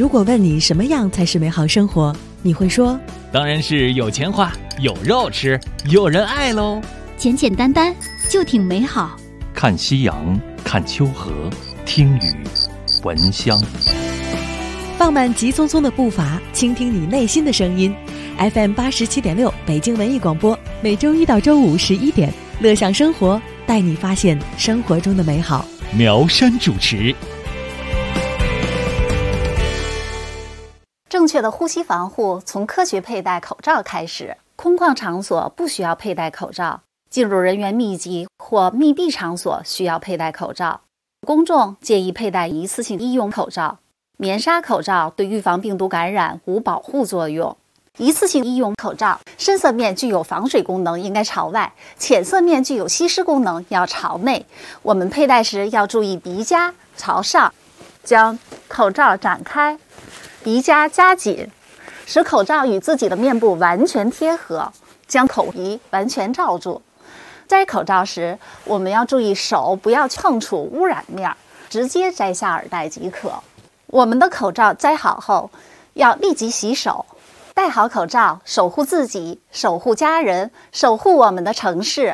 如果问你什么样才是美好生活，你会说当然是有钱花，有肉吃，有人爱喽。 简简单单就挺美好。 看夕阳，看秋河，听雨，闻香。 放慢急匆匆的步伐，倾听你内心的声音。FM 87.6北京文艺广播，每周一到周五11点，乐享生活，带你发现生活中的美好。 苗山主持。 正确的呼吸防护从科学佩戴口罩开始。空旷场所不需要佩戴口罩，进入人员密集或密闭场所需要佩戴口罩。公众建议佩戴一次性医用口罩。棉纱口罩对预防病毒感染无保护作用。一次性医用口罩深色面具有防水功能，应该朝外；浅色面具有吸湿功能，要朝内。我们佩戴时要注意鼻夹朝上，将口罩展开，鼻夹夹紧，使口罩与自己的面部完全贴合，将口鼻完全罩住。摘口罩时，我们要注意手不要碰触污染面，直接摘下耳带即可。我们的口罩摘好后，要立即洗手。戴好口罩，守护自己，守护家人，守护我们的城市。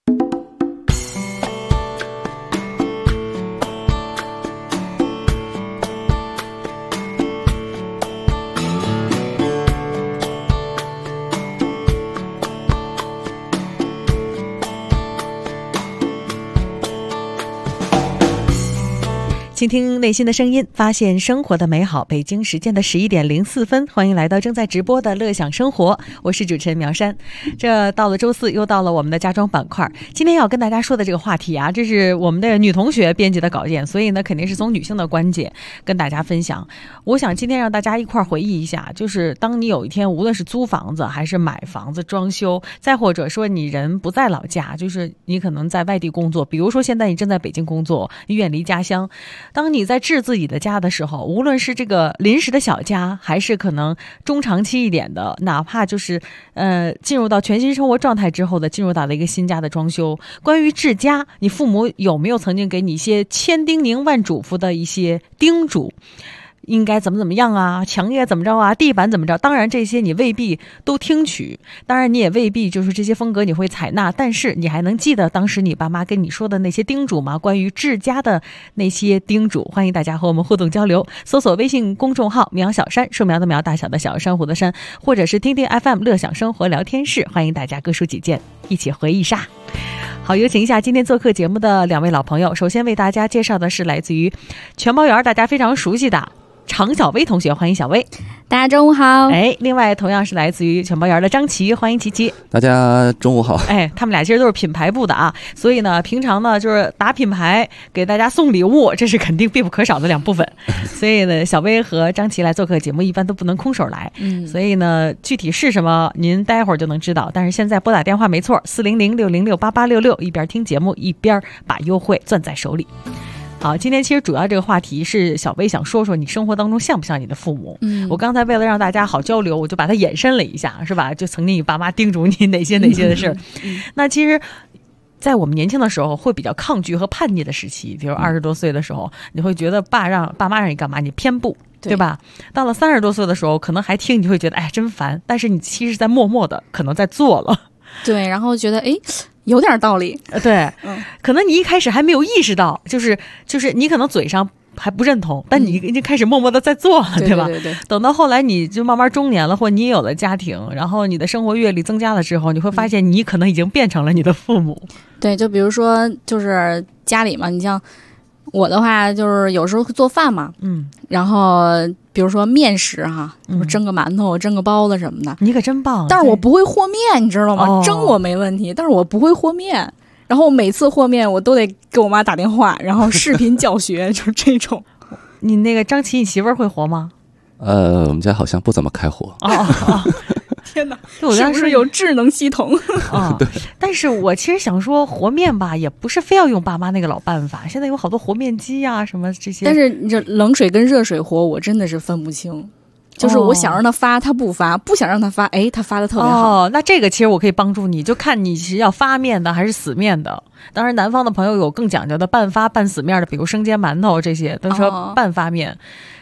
倾听内心的声音，发现生活的美好。北京时间的11点04分，欢迎来到正在直播的乐享生活，我是主持人苗山。这到了周四，又到了我们的家装板块。今天要跟大家说的这个话题啊，这是我们的女同学编辑的稿件，所以呢，肯定是从女性的观点跟大家分享。我想今天让大家一块回忆一下，就是当你有一天无论是租房子还是买房子装修，再或者说你人不在老家，就是你可能在外地工作，比如说现在你正在北京工作，你远离家乡。当你在置自己的家的时候，无论是这个临时的小家，还是可能中长期一点的，哪怕就是进入到全新生活状态之后的进入到了一个新家的装修，关于置家，你父母有没有曾经给你一些千叮咛万嘱咐的一些叮嘱？应该怎么样啊，墙也怎么着啊，地板怎么着，当然这些你未必都听取，当然你也未必就是这些风格你会采纳，但是你还能记得当时你爸妈跟你说的那些叮嘱吗？关于治家的那些叮嘱，欢迎大家和我们互动交流，搜索微信公众号苗小山，树苗的苗，大小的小，珊瑚的珊，或者是听听 FM 乐享生活聊天室，欢迎大家各抒己见，一起回忆杀。好，有请一下今天做客节目的两位老朋友。首先为大家介绍的是来自于全包园大家非常熟悉的常小薇同学，欢迎小薇。 大家中午好。 另外同样是来自于全包园的张琪，欢迎琪琪。 大家中午好。 他们俩其实都是品牌部的啊，所以呢平常呢就是打品牌给大家送礼物，这是肯定必不可少的两部分。所以呢小薇和张琪来做客节目一般都不能空手来，所以呢具体是什么您待会儿就能知道，但是现在拨打电话没错，400-606-8866，一边听节目一边把优惠攥在手里。好，今天其实主要这个话题是小薇想说说你生活当中像不像你的父母。我刚才为了让大家好交流，我就把它延伸了一下，是吧？就曾经你爸妈叮嘱你哪些的事。那其实在我们年轻的时候会比较抗拒和叛逆的时期，比如20多岁的时候，你会觉得爸妈让你干嘛你偏不，对吧？到了30多岁的时候可能还听，你会觉得哎真烦，但是你其实在默默的可能在做了。 对，然后觉得有点道理。 对，可能你一开始还没有意识到，就是你可能嘴上还不认同，但你已经开始默默的在做了，对吧？ 对。 等到后来你就慢慢中年了，或你也有了家庭，然后你的生活阅历增加了之后，你会发现你可能已经变成了你的父母。 对，就比如说就是家里嘛，你像我的话就是有时候会做饭嘛，然后比如说面食哈，蒸个馒头蒸个包子什么的， 你可真棒。 但是我不会和面，你知道吗？蒸我没问题，但是我不会和面，然后每次和面我都得给我妈打电话，然后视频教学就是这种。 你那个张琪，你媳妇儿会和吗？ 我们家好像不怎么开火。 天哪，是不是有智能系统？ 对。 但是我其实想说，和面吧，也不是非要用爸妈那个老办法，现在有好多和面机啊，什么这些。 但是你这冷水跟热水和，我真的是分不清。就是我想让他发，他不发；不想让他发，他发的特别好。 那这个其实我可以帮助你，就看你是要发面的还是死面的。当然，南方的朋友有更讲究的半发半死面的，比如生煎馒头这些，都说半发面。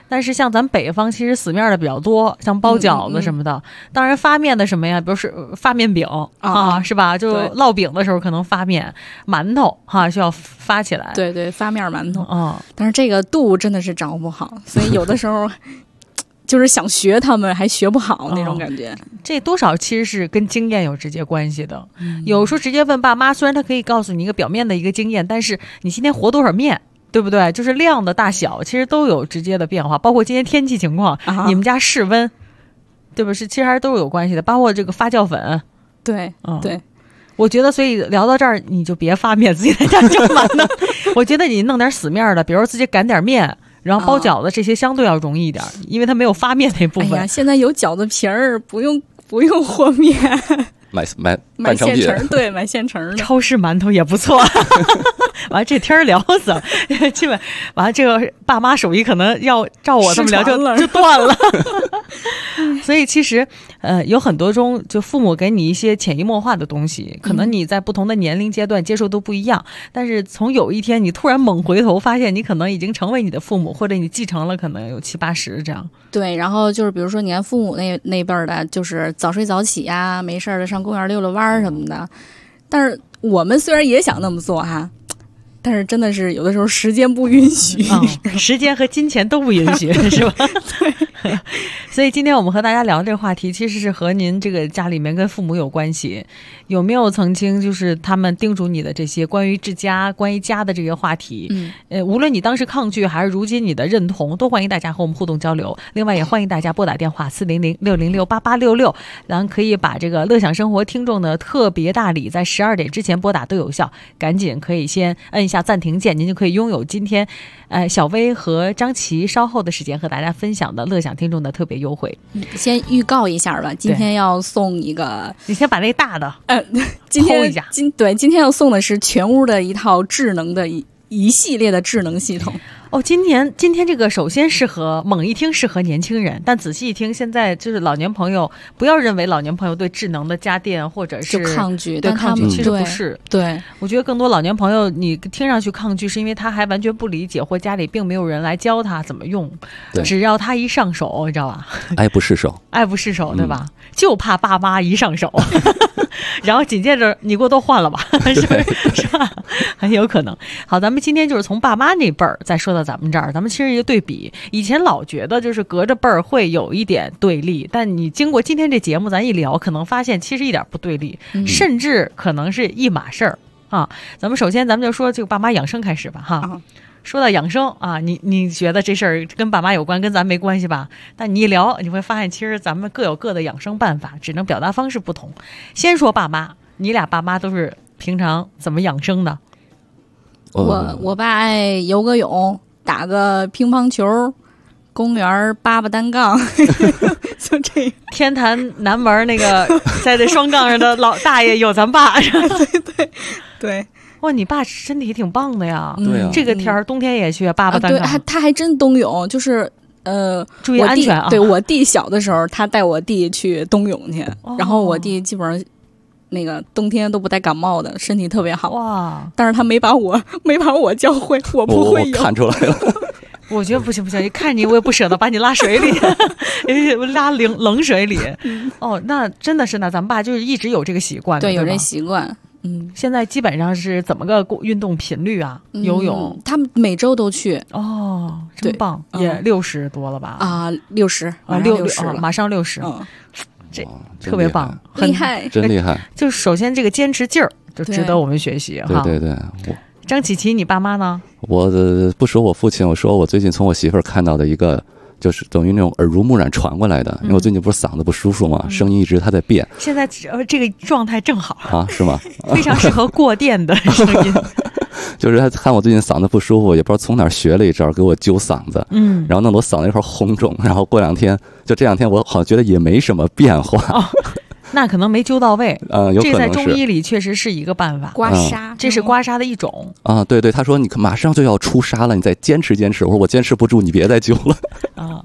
但是像咱北方其实死面的比较多，像包饺子什么的。当然发面的什么呀，比如是发面饼是吧？就烙饼的时候可能发面，馒头需要发起来。 对对，发面馒头但是这个度真的是掌握不好，所以有的时候就是想学他们还学不好那种感觉。 这多少其实是跟经验有直接关系的。有时候直接问爸妈，虽然他可以告诉你一个表面的一个经验，但是你今天和多少面，对不对？就是量的大小其实都有直接的变化，包括今天天气情况，你们家室温，对吧？其实还是都是有关系的，包括这个发酵粉。 对对， 我觉得所以聊到这儿你就别发面自己在家蒸馒头我觉得你弄点死面的，比如自己擀点面，然后包饺子这些相对要容易一点，因为它没有发面那部分。 哎呀，现在有饺子皮儿，不用和面， 买现成，对，买现成的。 超市馒头也不错。完了这天聊死了，基本完了这个爸妈手艺可能要照我这么聊就断了。所以其实有很多中就父母给你一些潜移默化的东西，可能你在不同的年龄阶段接受都不一样，但是从有一天你突然猛回头发现你可能已经成为你的父母，或者你继承了可能有70、80这样。 对，然后就是比如说你看父母那辈儿的，就是早睡早起啊，没事的上公园溜溜弯什么的。但是我们虽然也想那么做但是真的是有的时候时间不允许， 时间和金钱都不允许，是吧？对。所以今天我们和大家聊这个话题，其实是和您这个家里面跟父母有关系。有没有曾经就是他们叮嘱你的这些关于治家、关于家的这个话题？无论你当时抗拒还是如今你的认同，都欢迎大家和我们互动交流。另外也欢迎大家拨打电话400-606-8866，咱可以把这个乐享生活听众的特别大礼在12点之前拨打都有效，赶紧可以先摁一下暂停键，您就可以拥有今天小薇和张琪稍后的时间和大家分享的乐享听众的特别优惠。 先预告一下吧，今天要送一个， 你先把那大的今天一下。 今天要送的是全屋的一套智能的一系列的智能系统。 今天这个首先猛一听适合年轻人，但仔细一听，现在就是老年朋友，不要认为老年朋友对智能的家电或者是就抗拒， 对抗拒，其实不是。 对，我觉得更多老年朋友你听上去抗拒，是因为他还完全不理解，或家里并没有人来教他怎么用。只要他一上手，你知道吧？ 爱不释手， 对吧？就怕爸妈一上手。然后紧接着你给我都换了吧，是吧？很有可能。好，咱们今天就是从爸妈那辈儿再说到咱们这儿，咱们其实一个对比。以前老觉得就是隔着辈儿会有一点对立，但你经过今天这节目咱一聊，可能发现其实一点不对立，甚至可能是一码事儿啊。咱们首先就说这个爸妈养生开始吧哈。说到养生啊，你觉得这事儿跟爸妈有关，跟咱没关系吧？但你一聊，你会发现其实咱们各有各的养生办法，只能表达方式不同。先说爸妈，你俩爸妈都是平常怎么养生的？ 我爸爱游个泳，打个乒乓球，公园扒单杠，就这个。 天坛南门那个在这双杠上的老大爷有咱爸， 对。 哇，你爸身体挺棒的呀！ 对啊， 这个天儿冬天也去扒单杠。 对，他还真冬泳，就是注意安全啊！ 对，我弟小的时候，他带我弟去冬泳去，然后我弟基本上那个冬天都不带感冒的，身体特别好。哇！但是他没把我教会，我不会游。 我看出来了。 我觉得不行，一看你我也不舍得把你拉水里，拉冷水里。那真的是，那咱们爸就是一直有这个习惯， 对，有这习惯。 现在基本上是怎么个运动频率啊？游泳， 他们每周都去。 真棒，也60多了吧 ？60 啊，60马上60，这特别棒， 厉害， 真厉害。 就是首先这个坚持劲儿就值得我们学习哈。 对， 张琪琪，你爸妈呢？ 我不说我父亲，我说我最近从我媳妇儿看到的一个。就是等于那种耳濡目染传过来的，因为我最近不是嗓子不舒服嘛，声音一直它在变。 现在这个状态正好啊，是吗？ 非常适合过电的声音。 就是他看我最近嗓子不舒服，也不知道从哪儿学了一招给我揪嗓子，然后弄得我嗓子一块红肿，然后过2天就这2天我好像觉得也没什么变化。 那可能没揪到位， 有可能是。 这在中医里确实是一个办法， 刮痧， 这是刮痧的一种啊。对，他说你马上就要出痧了，你再坚持。我说我坚持不住，你别再揪了。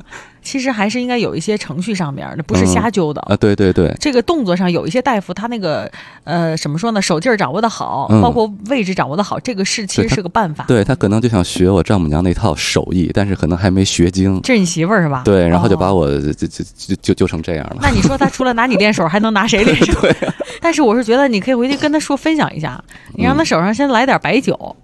其实还是应该有一些程序上面的，不是瞎揪的对对对， 这个动作上有一些大夫他那个怎么说呢，手劲儿掌握的好，包括位置掌握的好，这个其实是个办法。 对，他可能就想学我丈母娘那套手艺，但是可能还没学精。 这是你媳妇儿是吧？ 对，然后就把我就成这样了。 那你说他除了拿你练手，还能拿谁练手？ 对但是我是觉得你可以回去跟他说分享一下，你让他手上先来点白酒。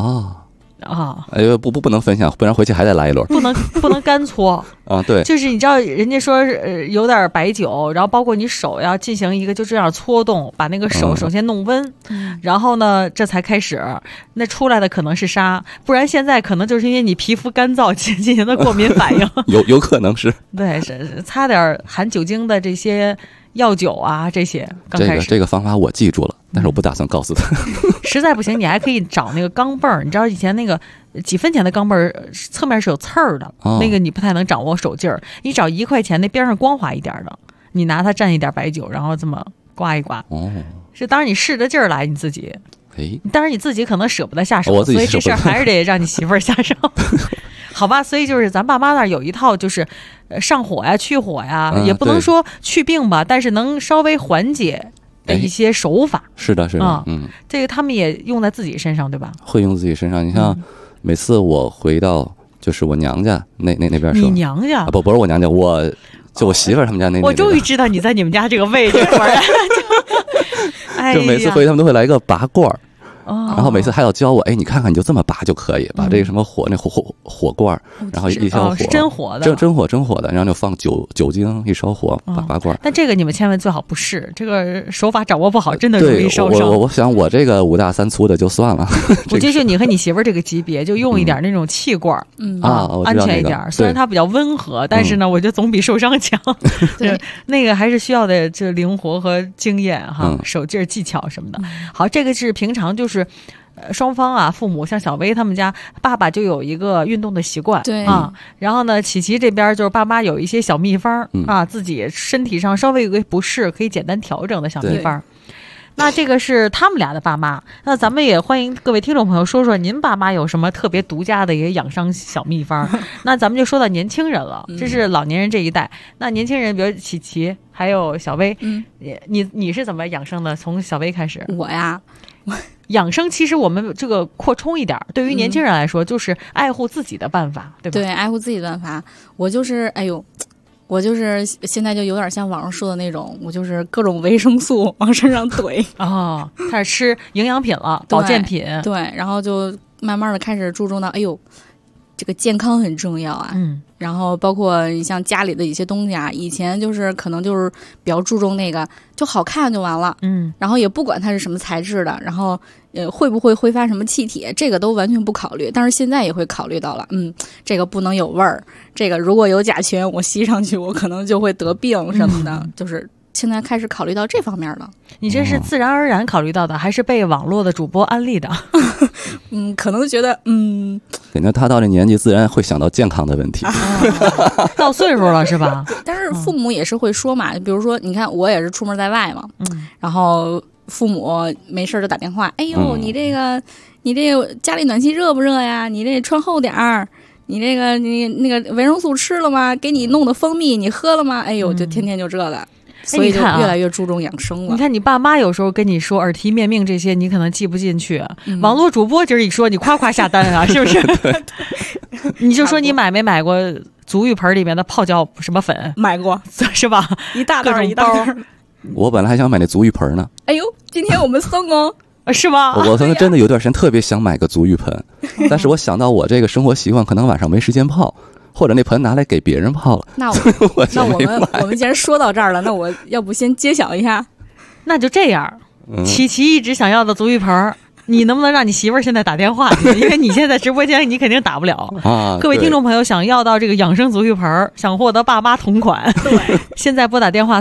不能分享，不然回去还得来一轮。 不能干搓啊，对， 就是你知道人家说有点白酒，然后包括你手要进行一个就这样搓动，把那个手首先弄温，然后呢这才开始，那出来的可能是沙，不然现在可能就是因为你皮肤干燥进行的过敏反应， 有可能是， 对，是擦点含酒精的这些药酒啊，这些刚开始这个方法我记住了，但是我不打算告诉他。 实在不行，你还可以找那个钢镚儿，你知道以前那个几分钱的钢镚儿侧面是有刺儿的，那个你不太能掌握手劲儿。你找1块钱那边上光滑一点的，你拿它蘸一点白酒，然后这么刮一刮。是当然你试着劲儿来，你自己。当然你自己可能舍不得下手，所以这事儿还是得让你媳妇儿下手。好吧，所以就是咱爸妈那儿有一套，就是上火呀、去火呀，也不能说去病吧，但是能稍微缓解的一些手法。 是的， 这个他们也用在自己身上，对吧？ 会用自己身上。你像每次我回到就是我娘家那边时候， 你娘家不是我娘家，就我媳妇儿他们家那。 我终于知道你在你们家这个位置了。 就每次回去他们都会来一个拔罐儿。然后每次还要教我，你看看，你就这么拔就可以，把这个什么火罐，然后一烧火， 是真火的， 真火的，然后就放酒精，一烧火，拔罐。 但这个你们千万最好不试，这个手法掌握不好，真的容易烧伤。 我想我这个5大3粗的就算了。 我觉得你和你媳妇儿这个级别，就用一点那种气罐，安全一点。虽然它比较温和，但是呢，我觉得总比受伤强。对，那个还是需要的，就灵活和经验哈，手劲儿、技巧什么的。好，这个是平常就是。双方啊，父母像小薇他们家，爸爸就有一个运动的习惯， 对啊，然后呢，琪琪这边就是爸妈有一些小秘方啊，自己身体上稍微有个不适，可以简单调整的小秘方。那这个是他们俩的爸妈，那咱们也欢迎各位听众朋友说说您爸妈有什么特别独家的一个养生小秘方。那咱们就说到年轻人了，这是老年人这一代。那年轻人，比如琪琪还有小薇，你是怎么养生的？从小薇开始。 我呀。 养生其实我们这个扩充一点，对于年轻人来说，就是爱护自己的办法，对吧？ 对，爱护自己的办法。我就是现在就有点像网上说的那种，我就是各种维生素往身上怼开始吃营养品了，保健品。 对，然后就慢慢的开始注重到，这个健康很重要啊。然后包括你像家里的一些东西啊，以前就是可能就是比较注重那个就好看就完了，然后也不管它是什么材质的，然后会不会挥发什么气体，这个都完全不考虑。但是现在也会考虑到了，这个不能有味儿，这个如果有甲醛，我吸上去我可能就会得病什么的，就是现在开始考虑到这方面了。 你这是自然而然考虑到的，还是被网络的主播安利的？ 可能觉得感觉他到这年纪自然会想到健康的问题。 到岁数了是吧？ 但是父母也是会说嘛，比如说你看我也是出门在外嘛，然后父母没事就打电话，你这个家里暖气热不热呀？你这穿厚点儿，你这个你那个维生素吃了吗？给你弄的蜂蜜你喝了吗？就天天就这个。所以就越来越注重养生了。 你看你爸妈有时候跟你说耳提面命这些，你可能记不进去。网络主播今儿一说，你夸夸下单啊，是不是？你就说你买没买过足浴盆里面的泡脚什么粉？ 买过， 是吧？ 一大袋一大袋。 我本来还想买那足浴盆呢。 今天我们送哦。 是吗？ 我可能真的有段时间特别想买个足浴盆，但是我想到我这个生活习惯，可能晚上没时间泡。或者那盆拿来给别人泡了， 那我们既然说到这儿了，那我要不先揭晓一下？ 那就这样，琪琪一直想要的足浴盆，你能不能让你媳妇儿现在打电话？因为你现在直播间你肯定打不了啊。各位听众朋友，想要到这个养生足浴盆，想获得爸妈同款，对，现在拨打电话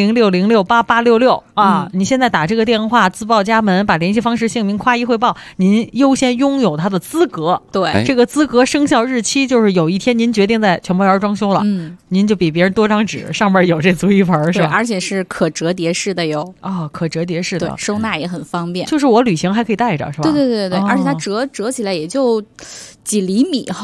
400-606-8866啊！你现在打这个电话自报家门，把联系方式、姓名夸一汇报，您优先拥有他的资格。 对， 这个资格生效日期就是有一天您决定在全博园装修了，您就比别人多张纸，上面有这足浴盆，是吧？ 而且是可折叠式的哟。 可折叠式的， 对，收纳也很方便。 就是我旅行还可以带着，是吧？ 对，而且它折起来也就几厘米厚，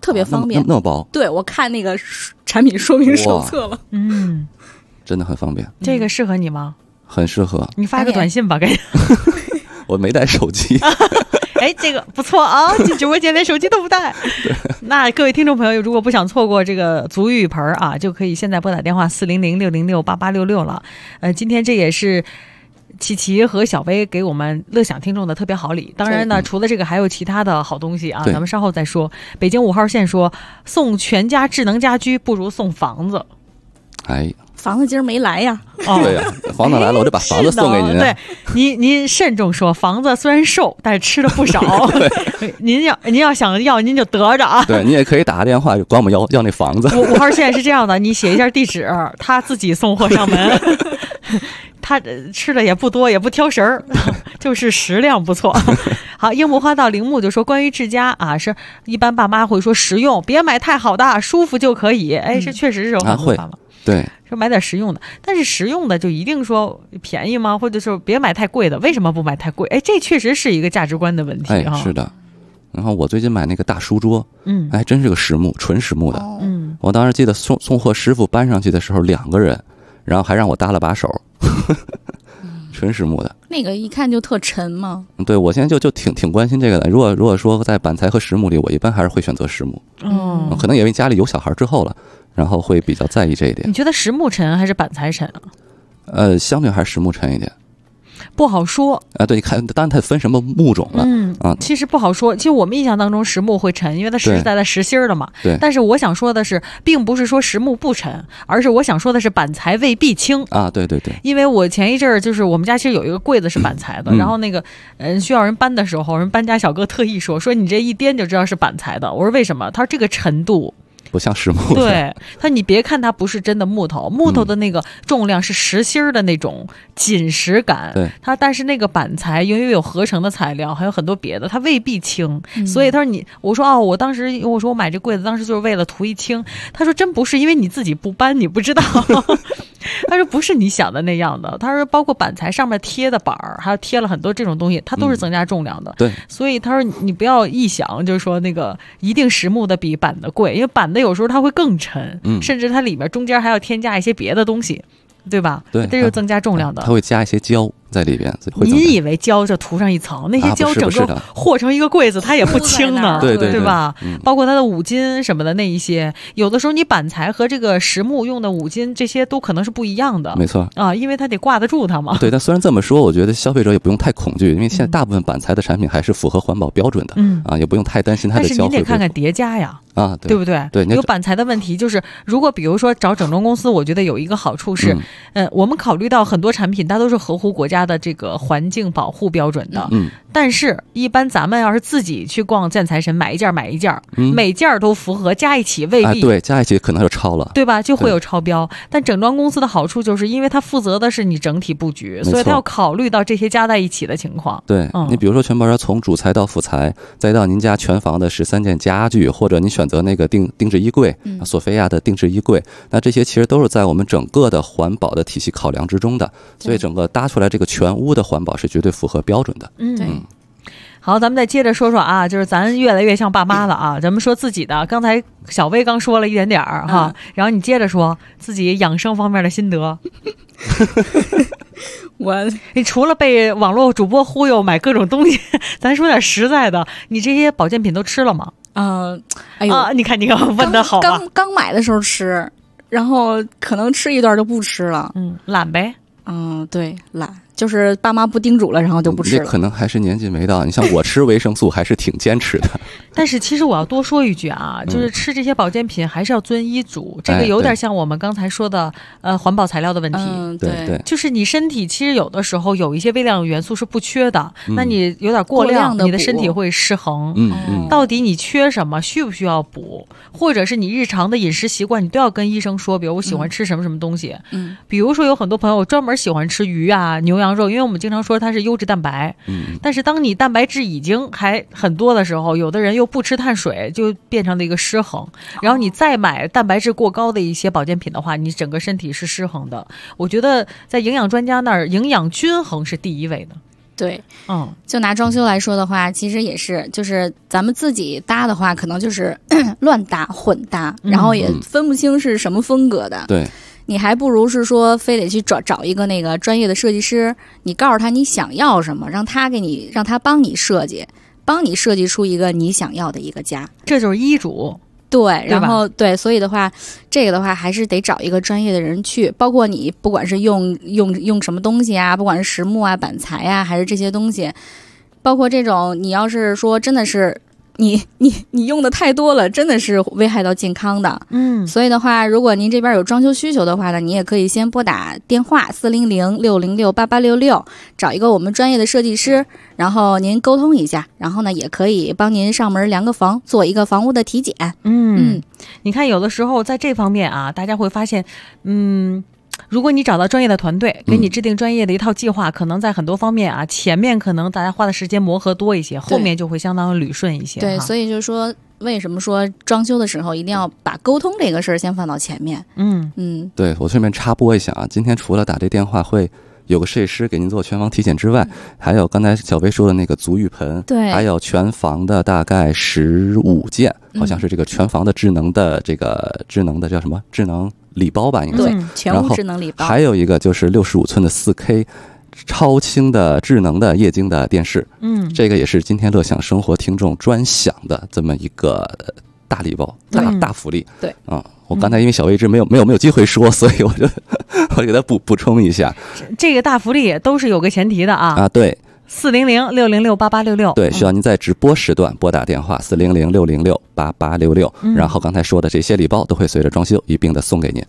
特别方便， 那么薄。 对，我看那个产品说明手册了， 真的很方便。 这个适合你吗？ 很适合。 你发个短信吧，给我没带手机。 哎，这个不错啊！进直播间连手机都不带。那各位听众朋友，如果不想错过这个足浴盆啊，就可以现在拨打电话400-606-8866了。今天这也是琪琪和小薇给我们乐享听众的特别好礼。当然呢，除了这个还有其他的好东西啊，咱们稍后再说。北京5号线说送全家智能家居不如送房子。 哎，房子今儿没来呀。 对呀，房子来了我就把房子送给您。 对，您慎重说，房子虽然瘦，但是吃的不少。您要想要，您就得着啊。对， 你也可以打个电话管我们要那房子。 5号线是这样的，你写一下地址，他自己送货上门。他吃的也不多，也不挑食儿，就是食量不错。好，樱木花道铃木就说，关于治家啊，是一般爸妈会说实用，别买太好的，舒服就可以。哎，是确实是有很多爸妈。 对， 说买点实用的，但是实用的就一定说便宜吗？或者说别买太贵的，为什么不买太贵？哎，这确实是一个价值观的问题啊。 是的。然后我最近买那个大书桌，还真是个实木，纯实木的。我当时记得送货师傅搬上去的时候2个人，然后还让我搭了把手。纯实木的那个一看就特沉嘛。 对，我现在就挺关心这个的。如果说在板材和实木里，我一般还是会选择实木。可能因为家里有小孩之后了，然后会比较在意这一点。 你觉得实木沉还是板材沉啊？相对还是实木沉一点。 不好说啊，对，你看，当然它分什么木种了， 其实不好说。其实我们印象当中实木会沉，因为它实实在在实心的嘛。 对。 但是我想说的是，并不是说实木不沉，而是我想说的是板材未必轻啊。对对对。 因为我前一阵儿就是我们家其实有一个柜子是板材的，然后那个需要人搬的时候，人搬家小哥特意说你这一掂就知道是板材的。我说为什么？他说这个沉度。 不像实木。 对，你别看它不是真的木头的那个重量是实心的那种紧实感。 对， 但是那个板材因为有合成的材料，还有很多别的，它未必轻。所以他说我说我当时我说我买这柜子当时就是为了图一轻。他说真不是，因为你自己不搬你不知道。他说不是你想的那样的。他说包括板材上面贴的板儿，还有贴了很多这种东西，它都是增加重量的。 对， 所以他说你不要臆想，就是说那个一定实木的比板的贵，因为板的有时候它会更沉，甚至它里面中间还要添加一些别的东西，对吧？ 对， 这就是增加重量的。 它会加一些胶在里边。 您以为胶就涂上一层，那些胶整个和成一个柜子，它也不轻呢， 对吧？包括它的五金什么的那一些，有的时候你板材和这个实木用的五金这些都可能是不一样的。 没错啊，因为它得挂得住它嘛。 对，但虽然这么说，我觉得消费者也不用太恐惧，因为现在大部分板材的产品还是符合环保标准的。也不用太担心它的胶。但是您得看看叠加呀。 啊， 对不对？ 对， 有板材的问题就是，如果比如说找整装公司，我觉得有一个好处是，我们考虑到很多产品它都是合乎国家的这个环境保护标准的，但是一般咱们要是自己去逛建材城买一件，每件都符合，加一起未必， 对，加一起可能就超了， 对吧？就会有超标。但整装公司的好处就是因为它负责的是你整体布局，所以它要考虑到这些加在一起的情况。 对，你比如说全包装从主材到副材，再到您家全房的13件家具，或者你选择那个定制衣柜，索菲亚的定制衣柜，那这些其实都是在我们整个的环保的体系考量之中的，所以整个搭出来这个全屋的环保是绝对符合标准的。 好，咱们再接着说说啊，就是咱越来越像爸妈了啊。咱们说自己的，刚才小薇刚说了一点点哈，然后你接着说自己养生方面的心得。你除了被网络主播忽悠买各种东西，咱说点实在的，你这些保健品都吃了吗？ 哎呦， 你看问的好啊。 刚买的时候吃，然后可能吃一段就不吃了。 懒呗。 对，懒。就是爸妈不叮嘱了，然后就不吃了。 这可能还是年纪没到。你像我吃维生素还是挺坚持的。 但是其实我要多说一句啊，就是吃这些保健品还是要遵医嘱。这个有点像我们刚才说的环保材料的问题。 对， 就是你身体其实有的时候有一些微量元素是不缺的，那你有点过量你的身体会失衡。到底你缺什么，需不需要补，或者是你日常的饮食习惯，你都要跟医生说。比如我喜欢吃什么什么东西。比如说有很多朋友专门喜欢吃鱼啊、牛羊肉，因为我们经常说它是优质蛋白。但是当你蛋白质已经还很多的时候，有的人又不吃碳水，就变成了一个失衡。然后你再买蛋白质过高的一些保健品的话，你整个身体是失衡的。我觉得在营养专家那儿，营养均衡是第一位的。 对，就拿装修来说的话，其实也是，就是咱们自己搭的话，可能就是乱搭混搭，然后也分不清是什么风格的。 对， 你还不如是说非得去找一个那个专业的设计师，你告诉他你想要什么，让他帮你设计出一个你想要的一个家， 这就是医嘱。 对，然后对，所以的话，这个的话还是得找一个专业的人去，包括你不管是用什么东西啊，不管是实木啊、板材啊，还是这些东西，包括这种你要是说真的是你用的太多了，真的是危害到健康的。所以的话，如果您这边有装修需求的话呢，你也可以先拨打电话400-606-8866，找一个我们专业的设计师，然后您沟通一下，然后呢也可以帮您上门量个房，做一个房屋的体检。 你看有的时候在这方面啊，大家会发现如果你找到专业的团队给你制定专业的一套计划，可能在很多方面啊，前面可能大家花的时间磨合多一些，后面就会相当捋顺一些。 对，所以就是说为什么说装修的时候一定要把沟通这个事儿先放到前面。 对，我顺便插播一下啊，今天除了打这电话会有个设计师给您做全房体检之外，还有刚才小薇说的那个足浴盆， 对， 还有全房的大概15件，好像是这个全房的智能的叫什么智能礼包吧，应该对，全屋智能礼包。 还有一个就是65寸的4K 超清的智能的液晶的电视，这个也是今天乐享生活听众专享的这么一个大礼包，大福利。 对， 我刚才因为小薇一直没有机会说，所以我给他补充一下， 这个大福利都是有个前提的啊。 对。 400-606-8866， 对，需要您在直播时段拨打电话400-606-8866，然后刚才说的这些礼包都会随着装修一并的送给您。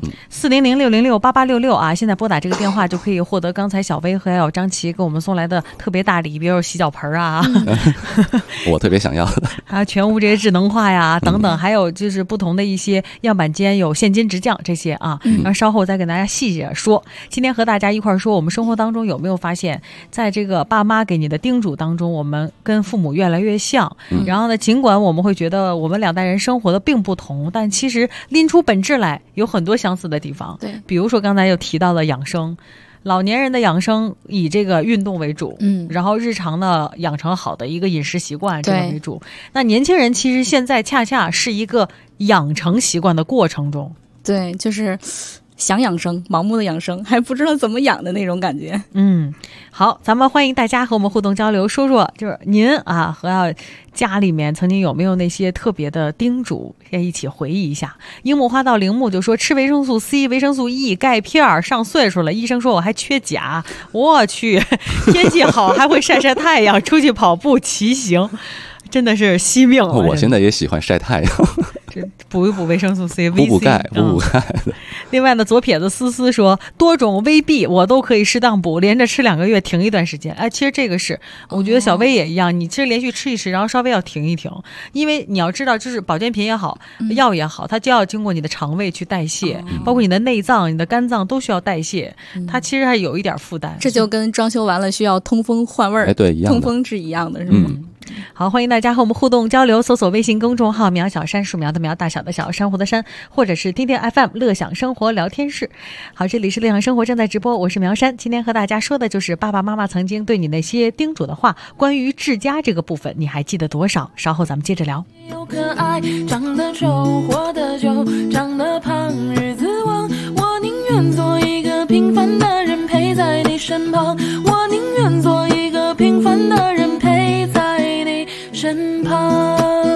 400-606-8866啊，现在拨打这个电话就可以获得刚才小薇和还有张琪给我们送来的特别大礼，比如洗脚盆啊， 我特别想要的， 还有全屋这些智能化呀等等，还有就是不同的一些样板间有现金直降这些啊，然后稍后再给大家细节说。今天和大家一块说，我们生活当中有没有发现，在这个爸妈给你的叮嘱当中，我们跟父母越来越像。然后呢，尽管我们会觉得我们两代人生活的并不同，但其实拎出本质来有很多相似的地方。 对， 比如说刚才又提到了养生，老年人的养生以这个运动为主，然后日常的养成好的一个饮食习惯这个为主。那年轻人其实现在恰恰是一个养成习惯的过程中。 对，就是想养生，盲目的养生，还不知道怎么养的那种感觉。 好，咱们欢迎大家和我们互动交流，说说就是您啊和家里面曾经有没有那些特别的叮嘱，要一起回忆一下。樱木花道铃木就说吃维生素 C、维生素 E、钙片，上岁数了，医生说我还缺钾。我去，天气好还会晒晒太阳，出去跑步骑行。真的是惜命了。 我现在也喜欢晒太阳， 补一补维生素 C、 补钙。 另外呢，左撇子思思说，多种微 B 我都可以适当补，连着吃2个月，停一段时间。其实这个是，我觉得小薇也一样，你其实连续吃一吃，然后稍微要停一停，因为你要知道，就是保健品也好，药也好，它就要经过你的肠胃去代谢，包括你的内脏、你的肝脏都需要代谢，它其实还有一点负担。 这就跟装修完了需要通风换味儿， 对，一样的， 通风是一样的，是吗？ 好，欢迎大家和我们互动交流，搜索微信公众号苗小山，树苗的苗，大小的小，珊瑚的珊，或者是听听 FM 乐享生活聊天室。好，这里是乐享生活正在直播，我是苗山。今天和大家说的就是爸爸妈妈曾经对你那些叮嘱的话，关于治家这个部分你还记得多少？稍后咱们接着聊。 又可爱，长得丑，活得久，长得胖，日子旺，我宁愿做一个平凡的人陪在你身旁，我宁愿做一个平凡的人陪在你身旁。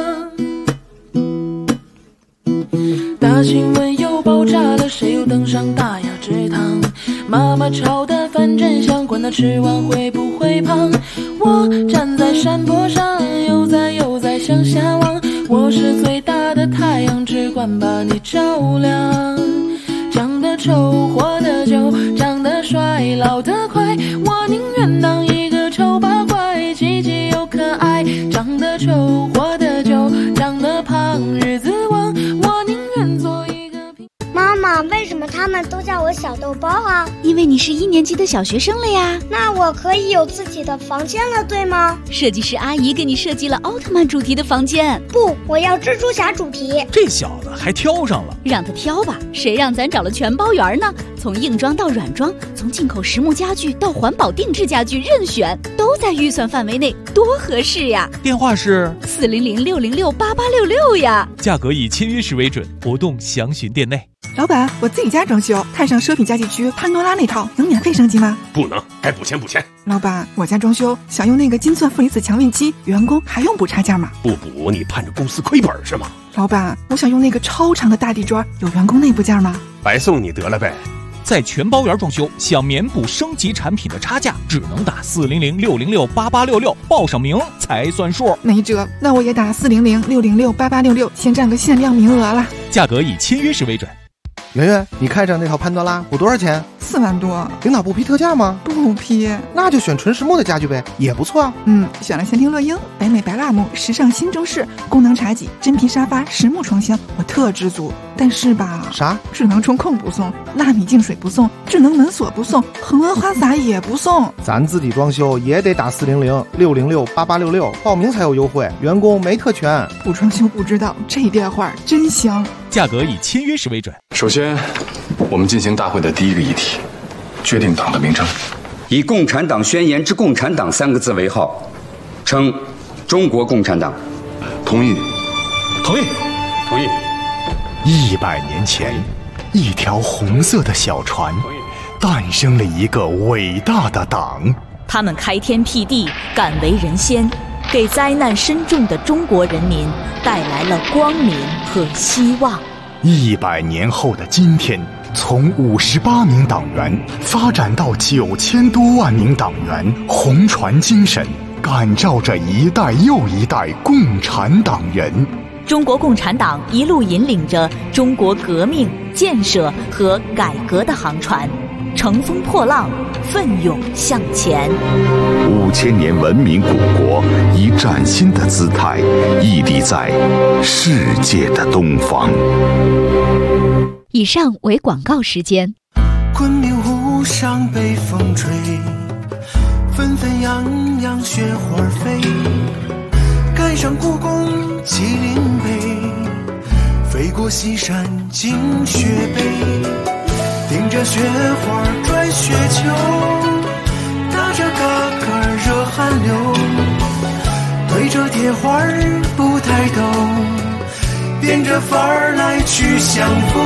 大新闻又爆炸了，谁又登上大雅之堂？妈妈炒的饭真香，管他吃完会不会胖。我站在山坡上，悠哉向下望，我是最大的太阳，只管把你照亮。长得丑，活得久，长得帅，老得快，我宁愿当一个丑八怪，积极又可爱。长得丑，活得久，长得胖，日子旺，我宁愿做一个妈妈，为什么他们都叫我小豆包啊？ 因为你是1年级的小学生了呀。 那我可以有自己的房间了，对吗？ 设计师阿姨给你设计了奥特曼主题的房间。 不，我要蜘蛛侠主题。 这小子还挑上了， 让他挑吧，谁让咱找了全包圆呢？ 从硬装到软装，从进口实木家具到环保定制家具，任选，都在预算范围内，多合适呀！ 电话是 400-606-8866呀。 价格以签约时为准，活动详询店内。 老板，我自己家装修，看上奢品家具区潘多拉那套，能免费升级吗？ 不能，该补钱补钱。 老板，我家装修想用那个金钻负离子强面漆，员工还用补差价吗？ 不补你盼着公司亏本是吗？ 老板，我想用那个超长的大地砖，有员工内部价吗？ 白送你得了呗。 在全包圆装修，想免补升级产品的差价，只能打400-606-8866，报上名才算数。 没辙，那我也打400-606-8866，先占个限量名额了。 价格以签约时为准。 圆圆，你看上那套潘多拉补多少钱 ？4万多。 领导不批特价吗？ 不批。 那就选纯实木的家具呗，也不错啊。 选了仙庭乐英、北美白蜡木、时尚新中式、功能茶几、真皮沙发、实木床箱，我特知足。但是吧， 啥？ 智能中控不送，纳米净水不送，智能门锁不送，恒温花洒也不送。 咱自己装修也得打400-606-8866，报名才有优惠，员工没特权。 不装修不知道，这电话真香。 价格以签约时为准。 首先，我们进行大会的第一个议题，决定党的名称， 以《共产党宣言》之“共产党”3个字为号，称中国共产党。 同意。 同意。 同意。 100年前，一条红色的小船，诞生了一个伟大的党。 他们开天辟地，敢为人先，给灾难深重的中国人民带来了光明和希望。 100年后的今天，从58名党员发展到9000多万名党员，红船精神感召着一代又一代共产党人。 中国共产党一路引领着中国革命、建设和改革的航船，乘风破浪，奋勇向前。 5000年文明古国以崭新的姿态屹立在世界的东方。 以上为广告时间。 昆明湖上北风吹，纷纷扬扬雪花飞。 赶上故宫麒麟碑，飞过西山惊雪碑，顶着雪花拽雪球，打着嘎嘎热汗流，对着铁花不抬头，变着法儿来去相逢。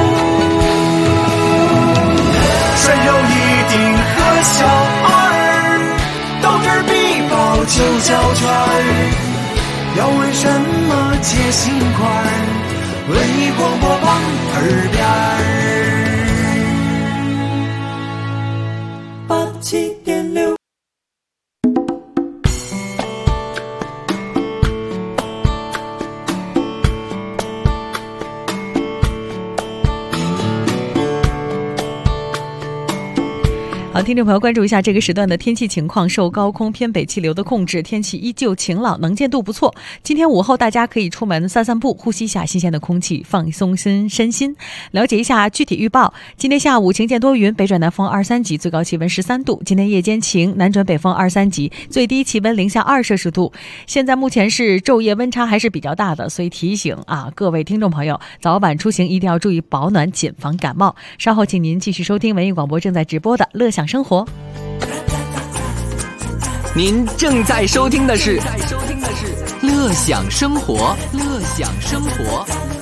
山有一顶和小二，斗智必报9角圈。 要问什么解心宽？文艺广播网耳边87.6。 好，听众朋友，关注一下这个时段的天气情况。受高空偏北气流的控制，天气依旧晴朗，能见度不错。今天午后大家可以出门散散步，呼吸一下新鲜的空气，放松身心。了解一下具体预报：今天下午晴间多云，北转南风2、3级，最高气温13度；今天夜间晴，南转北风2、3级，最低气温零下2摄氏度。现在目前是昼夜温差还是比较大的，所以提醒各位听众朋友，早晚出行一定要注意保暖，谨防感冒。稍后请您继续收听文艺广播正在直播的乐享生活。 您正在收听的是乐享生活，乐享生活。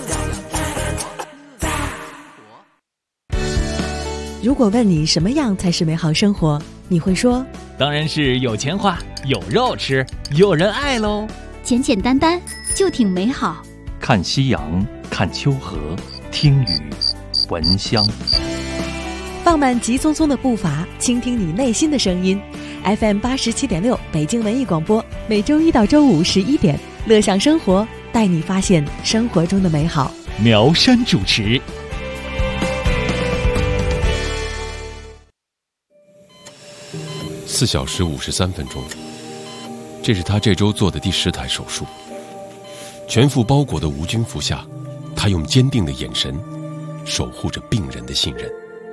如果问你什么样才是美好生活，你会说当然是有钱花，有肉吃，有人爱喽。 简简单单就挺美好。 看夕阳，看秋河，听雨，闻香。 放慢急匆匆的步伐，倾听你内心的声音。FM 87.6北京文艺广播，每周一到周五11点，乐享生活，带你发现生活中的美好。 苗山主持。 4小时53分钟，这是他这周做的第10台手术。全副包裹的无菌服下，他用坚定的眼神守护着病人的信任。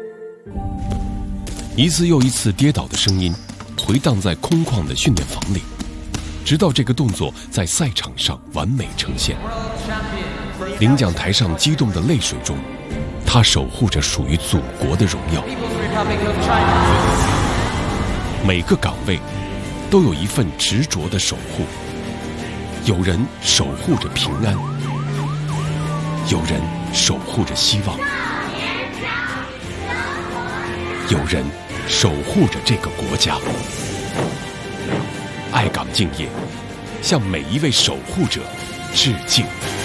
一次又一次跌倒的声音回荡在空旷的训练房里，直到这个动作在赛场上完美呈现。领奖台上激动的泪水中， 他守护着属于祖国的荣耀。每个岗位都有一份执着的守护，有人守护着平安，有人守护着希望，有人守护着这个国家。爱岗敬业，向每一位守护者致敬。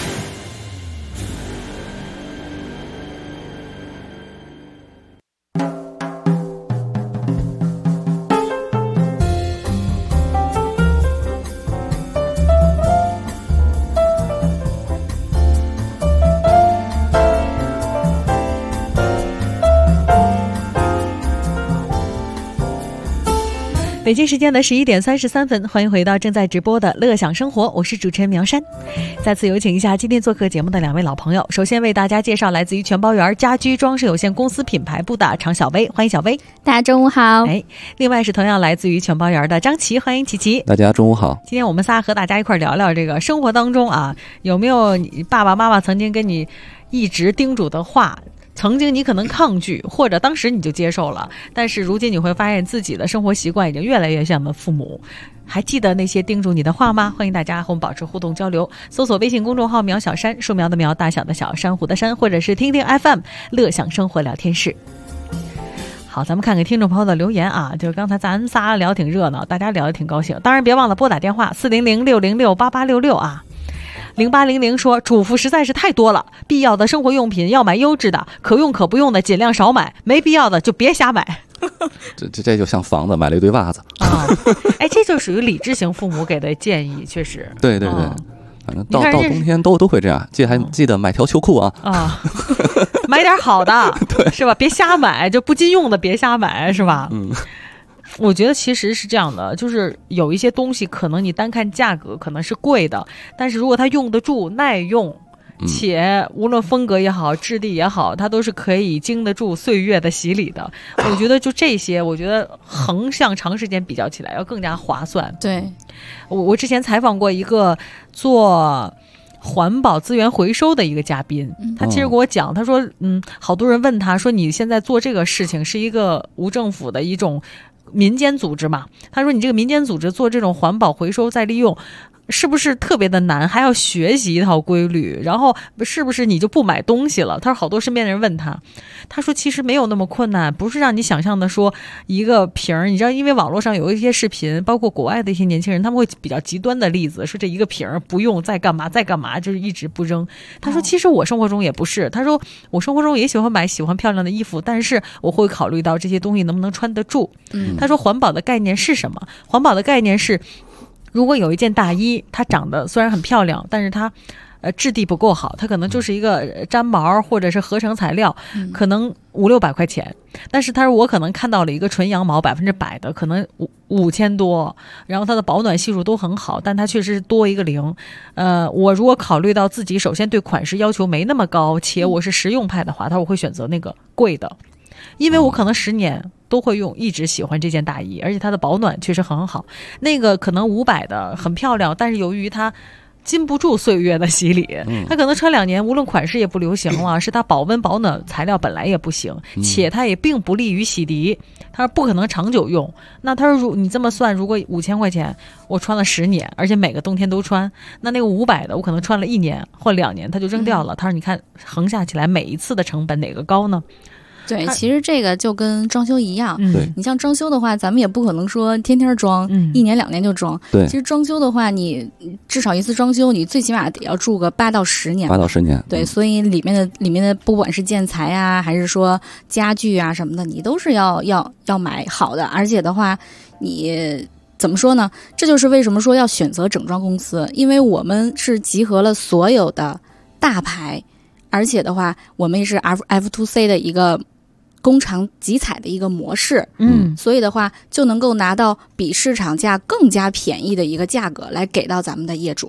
北京时间的11点33分，欢迎回到正在直播的乐享生活，我是主持人苗山。再次有请一下今天做客节目的2位老朋友，首先为大家介绍来自于全包园家居装饰有限公司品牌部的常小薇，欢迎小薇。 大家中午好。 另外是同样来自于全包园的张琪，欢迎琪琪。 大家中午好。 今天我们仨和大家一块聊聊这个生活当中啊，有没有你爸爸妈妈曾经跟你一直叮嘱的话，曾经你可能抗拒，或者当时你就接受了，但是如今你会发现自己的生活习惯已经越来越像父母。还记得那些叮嘱你的话吗？欢迎大家和我们保持互动交流，搜索微信公众号苗小山，树苗的苗，大小的小，珊瑚的珊，或者是听听 FM 乐享生活聊天室。好，咱们看看听众朋友的留言啊，就是刚才咱们仨聊挺热闹，大家聊得挺高兴，当然别忘了拨打电话400-606-8866啊。0800说，嘱咐实在是太多了，必要的生活用品要买优质的，可用可不用的尽量少买，没必要的就别瞎买。 这就像房子买了一堆袜子啊！这就属于理智型父母给的建议，确实。 对，反正到冬天都会这样，记得买条秋裤啊！ 买点好的，对，是吧？别瞎买，就不禁用的别瞎买，是吧？我觉得其实是这样的，就是有一些东西可能你单看价格可能是贵的，但是如果它用得住、耐用，且无论风格也好、质地也好，它都是可以经得住岁月的洗礼的。我觉得就这些，我觉得横向长时间比较起来要更加划算。 对， 我之前采访过一个做环保资源回收的一个嘉宾，他其实给我讲，他说好多人问他说，你现在做这个事情是一个无政府的一种民间组织嘛？他说你这个民间组织做这种环保回收再利用，是不是特别的难，还要学习一套规律，然后是不是你就不买东西了？他说好多身边的人问他，他说其实没有那么困难，不是让你想象的说一个瓶儿，你知道因为网络上有一些视频，包括国外的一些年轻人，他们会比较极端的例子，说这一个瓶儿不用再干嘛再干嘛，就是一直不扔。他说其实我生活中也不是，他说我生活中也喜欢漂亮的衣服，但是我会考虑到这些东西能不能穿得住。他说环保的概念是什么？环保的概念是，如果有一件大衣，它长得虽然很漂亮，但是它质地不够好，它可能就是一个粘毛或者是合成材料，可能500-600块钱。但是他说我可能看到了一个纯羊毛100%的，可能5000多，然后它的保暖系数都很好，但它确实是多一个零。我如果考虑到自己首先对款式要求没那么高，且我是实用派的话，我会选择那个贵的，因为我可能10年都会用，一直喜欢这件大衣，而且它的保暖确实很好。那个可能500的很漂亮，但是由于它经不住岁月的洗礼，它可能穿2年，无论款式也不流行了，是它保温保暖材料本来也不行，且它也并不利于洗涤，它说不可能长久用。那他说你这么算，如果5000块钱我穿了10年，而且每个冬天都穿，那个500的我可能穿了1年或2年它就扔掉了。他说你看横下起来每一次的成本哪个高呢？ 对，其实这个就跟装修一样，你像装修的话，咱们也不可能说天天装，1年2年就装。 对， 其实装修的话，你至少一次装修，你最起码得要住个8到10年。 8到10年。 对，所以里面的不管是建材啊，还是说家具啊什么的，你都是要买好的。而且的话，你怎么说呢？这就是为什么说要选择整装公司，因为我们是集合了所有的大牌，而且的话，我们也是 F2C 的一个工厂集采的一个模式，所以的话就能够拿到比市场价更加便宜的一个价格来给到咱们的业主。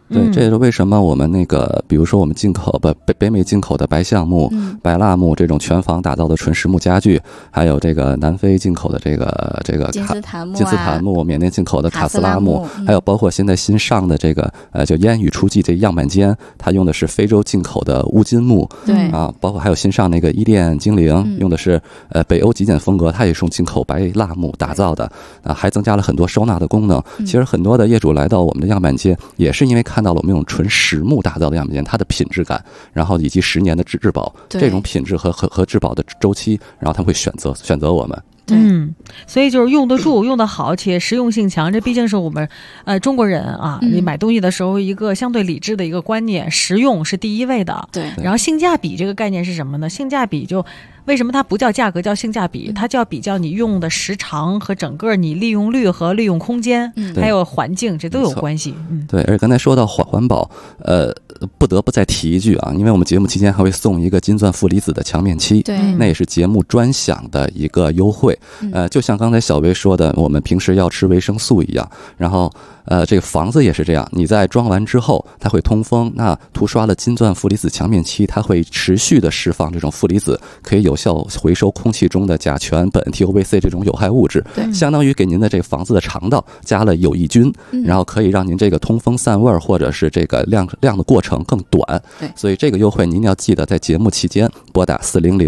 对，这也是为什么我们那个，比如说我们进口北美进口的白橡木、白蜡木这种全房打造的纯实木家具，还有这个南非进口的这个金丝檀木，缅甸进口的卡斯拉木，还有包括现在新上的这个叫烟雨初霁这样板间，它用的是非洲进口的乌金木， 对啊，包括还有新上那个伊甸精灵，用的是北欧极简风格，它也是用进口白蜡木打造的啊，还增加了很多收纳的功能。其实很多的业主来到我们的样板间，也是因为看到了我们用纯实木打造的样板间，它的品质感，然后以及10年的质保，这种品质和质保的周期，然后他们会选择我们。 所以就是用得住、用得好且实用性强，这毕竟是我们中国人啊，你买东西的时候一个相对理智的一个观念，实用是第一位的。 对， 然后性价比这个概念是什么呢？性价比就为什么它不叫价格，叫性价比？它叫比较你用的时长和整个你利用率和利用空间，还有环境，这都有关系。 对，而且刚才说到环保，不得不再提一句啊，因为我们节目期间还会送一个金钻负离子的墙面漆， 对， 那也是节目专享的一个优惠。就像刚才小薇说的，我们平时要吃维生素一样，然后这个房子也是这样，你在装完之后它会通风，那涂刷了金钻负离子墙面漆，它会持续的释放这种负离子，可以有效回收空气中的甲醛、苯、TOVC 这种有害物质，相当于给您的这个房子的肠道加了有益菌，然后可以让您这个通风散味或者是这个晾的过程更短。所以这个优惠您要记得在节目期间拨打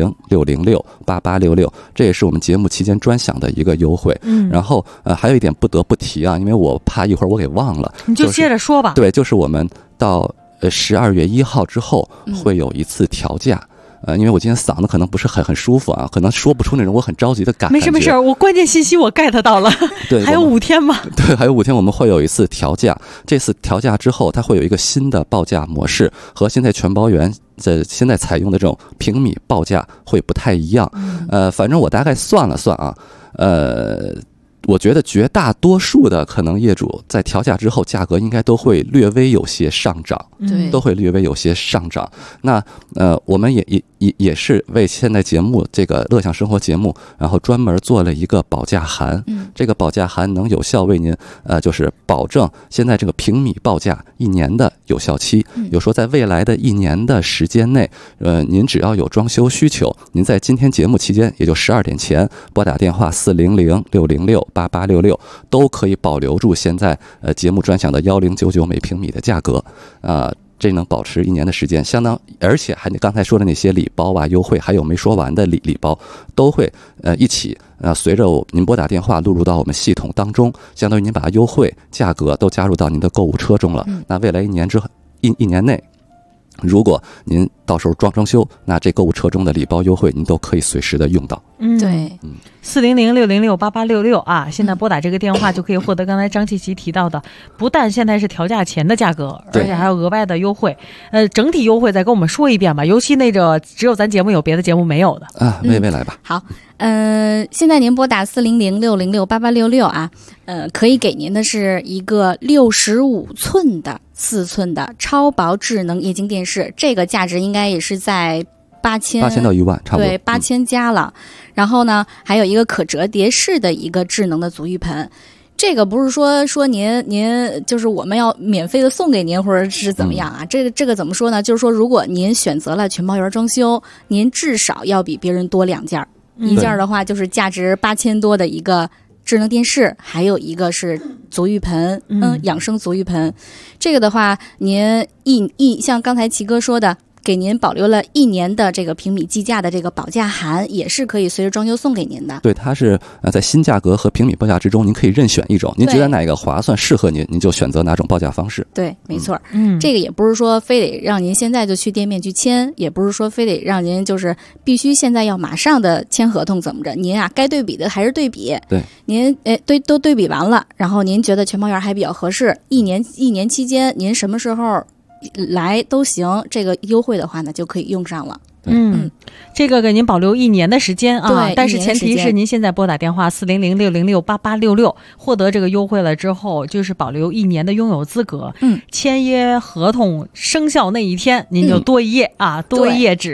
400-606-8866，这也是我们节目期间专享的一个优惠。然后还有一点不得不提啊，因为我怕一会儿我给忘了， 你就接着说吧。 对，就是我们到12月1号之后会有一次调价。因为我今天嗓子可能不是很舒服啊，可能说不出那种我很着急的感觉。 没事，我关键信息我 get 到了。 对， 还有5天吗？ 对，还有5天，我们会有一次调价。这次调价之后，它会有一个新的报价模式，和现在全包园现在采用的这种平米报价会不太一样。反正我大概算了算啊，我觉得绝大多数的可能业主在调价之后，价格应该都会略微有些上涨，都会略微有些上涨。那我们也是为现在节目这个乐享生活节目，然后专门做了一个保价函。这个保价函能有效为您就是保证现在这个平米报价1年的有效期。有说在未来的1年的时间内，您只要有装修需求，您在今天节目期间，也就12点前拨打电话400-606-8866，都可以保留住现在节目专享的1099每平米的价格这能保持1年的时间，而且还你刚才说的那些礼包啊、优惠，还有没说完的礼包，都会一起随着您拨打电话录入到我们系统当中，相当于您把优惠价格都加入到您的购物车中了。那未来1年1年内，如果您到时候装修，那这购物车中的礼包优惠您都可以随时的用到。 对 ，400-606-8866啊，现在拨打这个电话就可以获得刚才张琪琪提到的，不但现在是调价前的价格，而且还有额外的优惠。整体优惠再跟我们说一遍吧，尤其那个只有咱节目有，别的节目没有的啊，微微来吧。 好，现在您拨打400-606-8866啊，可以给您的是一个65寸的4寸的超薄智能液晶电视，这个价值应该也是在8000 到1万，差不多对，8000加了。然后呢，还有一个可折叠式的一个智能的足浴盆。这个不是说您就是我们要免费的送给您，或者是怎么样啊？这个怎么说呢？就是说，如果您选择了全包园装修，您至少要比别人多2件，一件的话就是价值8000多的一个智能电视，还有一个是足浴盆，养生足浴盆。这个的话，您像刚才齐哥说的，给您保留了1年的这个平米计价的这个保价函，也是可以随着装修送给您的。 对，它是在新价格和平米报价之中，您可以任选一种，您觉得哪个划算适合您，您就选择哪种报价方式。 对，没错。这个也不是说非得让您现在就去店面去签，也不是说非得让您就是必须现在要马上的签合同怎么着，您啊该对比的还是对比。 对， 您都对比完了，然后您觉得全包园还比较合适，1年期间您什么时候来都行，这个优惠的话呢就可以用上了。 这个给您保留1年的时间啊， 对， 但是前提是您现在拨打电话400-606-8866，获得这个优惠了之后，就是保留1年的拥有资格。签约合同生效那一天，您就多一页多一页纸。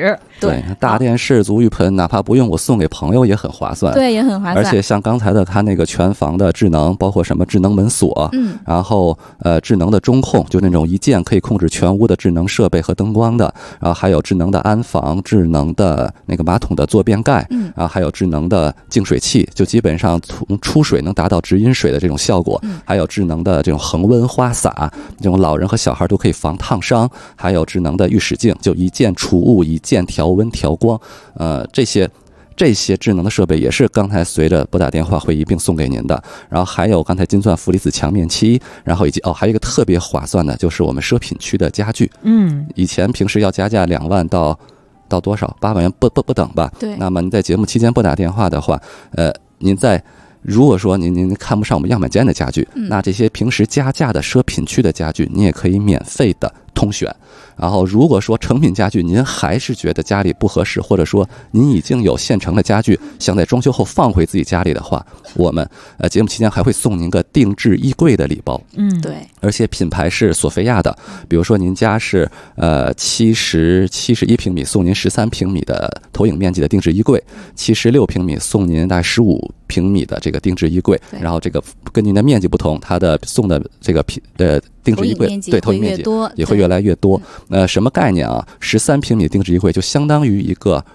对， 大电视、足浴盆，哪怕不用，我送给朋友也很划算。 对，也很划算。 而且像刚才的看那个全房的智能，包括什么智能门锁，然后智能的中控，就那种一键可以控制全屋的智能设备和灯光的，然后还有智能的安防、智能的那个马桶的坐便盖，然后还有智能的净水器，就基本上从出水能达到直饮水的这种效果，还有智能的这种恒温花洒，这种老人和小孩都可以防烫伤，还有智能的浴室镜，就一键除雾、一键调温调光，这些智能的设备也是刚才随着拨打电话会一并送给您的。然后还有刚才金钻负离子墙面漆，然后以及还有一个特别划算的，就是我们奢品区的家具。以前平时要加价2万到多少8万元不等吧。 对。 那么您在节目期间拨打电话的话，如果说您看不上我们样板间的家具，那这些平时加价的奢品区的家具，你也可以免费的通选。然后如果说成品家具您还是觉得家里不合适，或者说您已经有现成的家具想在装修后放回自己家里的话，我们节目期间还会送您个定制衣柜的礼包。 对， 而且品牌是索菲亚的，比如说您家是71平米，送您13平米的投影面积的定制衣柜，76平米送您大概15平米的这个定制衣柜，然后这个根据您的面积不同，它的送的这个定制衣柜对投影面积也会越来越多。什么概念啊？13平米定制衣柜就相当于一个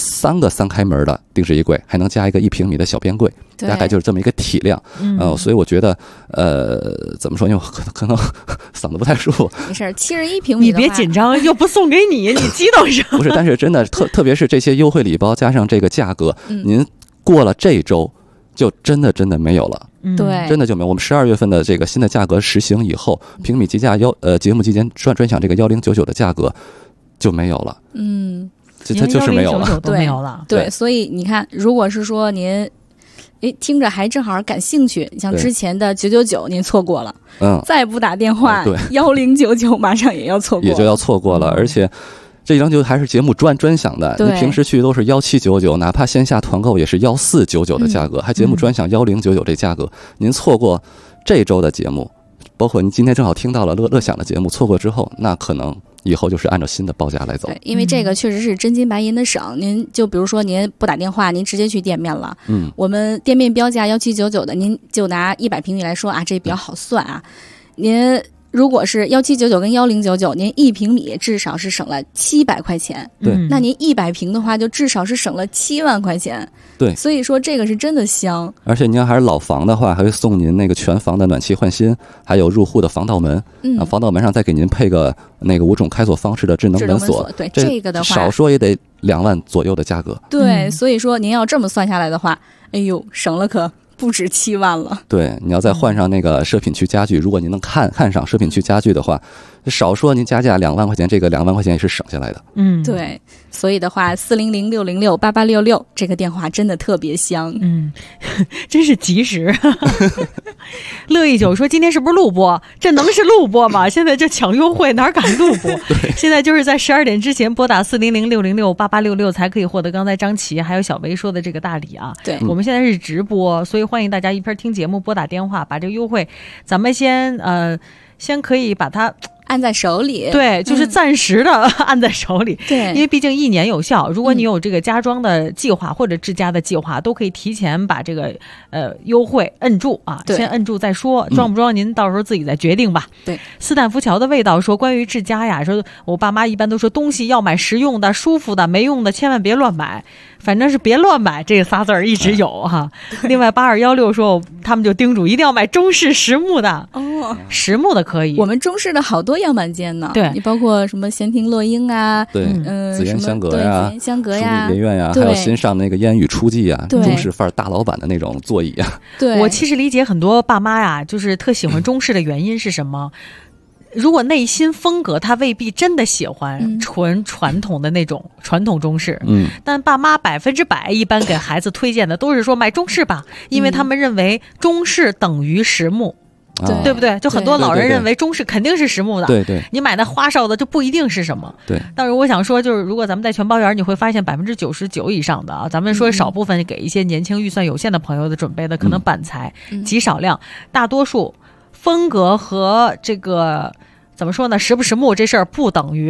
3个3开门的定制衣柜，还能加一个1平米的小边柜，大概就是这么一个体量。所以我觉得怎么说，因为可能嗓子不太舒服。 没事，71平米你别紧张，又不送给你，你激动什么？ 不是，但是真的特别是这些优惠礼包加上这个价格，您过了这周就真的没有了。 对， 真的就没有。我们12月份的这个新的价格实行以后，平米计价节目期间专享这个1099的价格就没有了。它就是没有了， 都没有了。 对，所以你看，如果是说您听着还正好感兴趣，像之前的999您错过了，再不打电话1099马上也要错过， 也就要错过了。而且这1099还是节目专享的，你平时去都是1799，哪怕线下团购也是1499的价格，还节目专享1099这价格。您错过这周的节目，包括您今天正好听到了乐享的节目，错过之后，那可能以后就是按照新的报价来走。 对，因为这个确实是真金白银的省。您就比如说您不打电话，您直接去店面了，我们店面标价1799的，您就拿100平米来说啊，这比较好算啊。您如果是1799跟1099，您1平米至少是省了700块钱。 对， 那您100平的话，就至少是省了7万块钱。 对， 所以说这个是真的香。 而且您要还是老房的话，还会送您那个全房的暖气换新，还有入户的防盗门。防盗门上再给您配个那个5种开锁方式的智能门锁。 对，这个的话少说也得2万左右的价格。 对，所以说您要这么算下来的话，哎呦，省了可不止7万了。 对，你要再换上那个奢品区家具，如果您能看上奢品区家具的话，少说您加价2万块钱，这个2万块钱也是省下来的。 对，所以的话400-606-8866这个电话真的特别香。 真是及时。乐意9说今天是不是录播？这能是录播吗？现在这抢优惠哪敢录播？现在就是在12点之前拨打400-606-8866才可以获得刚才张琪还有小薇说的这个大礼啊。 对， 我们现在是直播，所以欢迎大家一边听节目拨打电话，把这个优惠咱们先可以把它按在手里。 对，就是暂时的按在手里。 对， 因为毕竟1年有效，如果你有这个加装的计划或者置家的计划，都可以提前把这个优惠摁住啊，先摁住再说，装不装您到时候自己再决定吧。 对， 斯坦福桥的味道说，关于置家呀，说我爸妈一般都说东西要买实用的、舒服的，没用的千万别乱买。反正是别乱买，这个仨字儿一直有哈。另外8216说，他们就叮嘱一定要买中式实木的实木的可以。 我们中式的好多样板间呢， 对， 你包括什么闲庭落英啊， 对，紫苑香阁呀， 紫苑香阁呀， 淑女别院呀，还有新上那个烟雨初霁啊，中式范儿大老板的那种座椅啊。 对， 我其实理解很多爸妈呀，就是特喜欢中式的原因是什么？如果内心风格他未必真的喜欢纯传统的那种传统中式，但爸妈100%一般给孩子推荐的都是说买中式吧，因为他们认为中式等于实木。对不对？就很多老人认为中式肯定是实木的， 对对， 你买的花哨的就不一定是什么。 对， 但是我想说，就是如果咱们在全包园，你会发现99%以上的啊，咱们说少部分给一些年轻预算有限的朋友的准备的，可能板材极少量，大多数风格和这个怎么说呢，实不实木这事儿不等于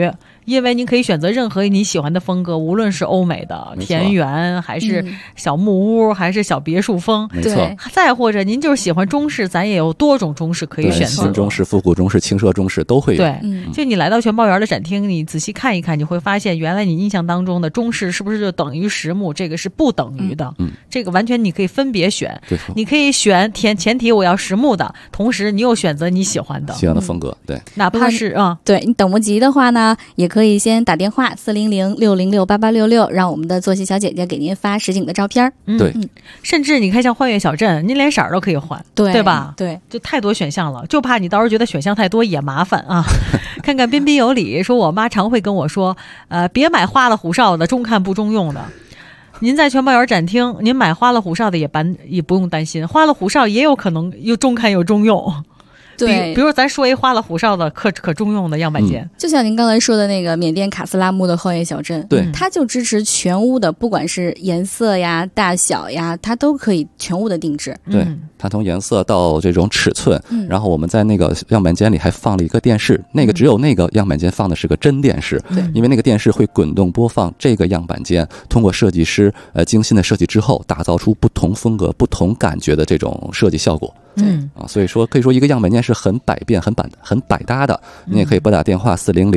因为您可以选择任何你喜欢的风格，无论是欧美的田园，还是小木屋，还是小别墅风， 没错。 再或者您就是喜欢中式，咱也有多种中式可以选择， 新中式、复古中式、轻奢中式都会有。 对，就你来到全包园的展厅，你仔细看一看，你会发现原来你印象当中的中式是不是就等于实木？这个是不等于的，这个完全你可以分别选，你可以选前提我要实木的，同时你又选择你喜欢的风格，对， 哪怕是对你等不及的话呢，也可以先打电话400-606-8866，让我们的作息小姐姐给您发实景的照片。 对， 甚至你看像幻乐小镇，您连色儿都可以换，对吧？ 对， 就太多选项了，就怕你到时候觉得选项太多也麻烦啊。看看彬彬有礼说，我妈常会跟我说，别买花里胡哨的，中看不中用的。您在全包园展厅，您买花里胡哨的也不用担心，花里胡哨也有可能又中看又中用。 对， 比如咱说一花里胡哨的可中用的样板间， 就像您刚才说的那个缅甸卡斯拉木的幻乐小镇， 对， 它就支持全屋的，不管是颜色呀、大小呀，它都可以全屋的定制。 对，它从颜色到这种尺寸，然后我们在那个样板间里还放了一个电视，那个只有那个样板间放的是个真电视，因为那个电视会滚动播放这个样板间通过设计师精心的设计之后，打造出不同风格、不同感觉的这种设计效果。所以说可以说一个样板间是很百变、很百搭的。你也可以拨打电话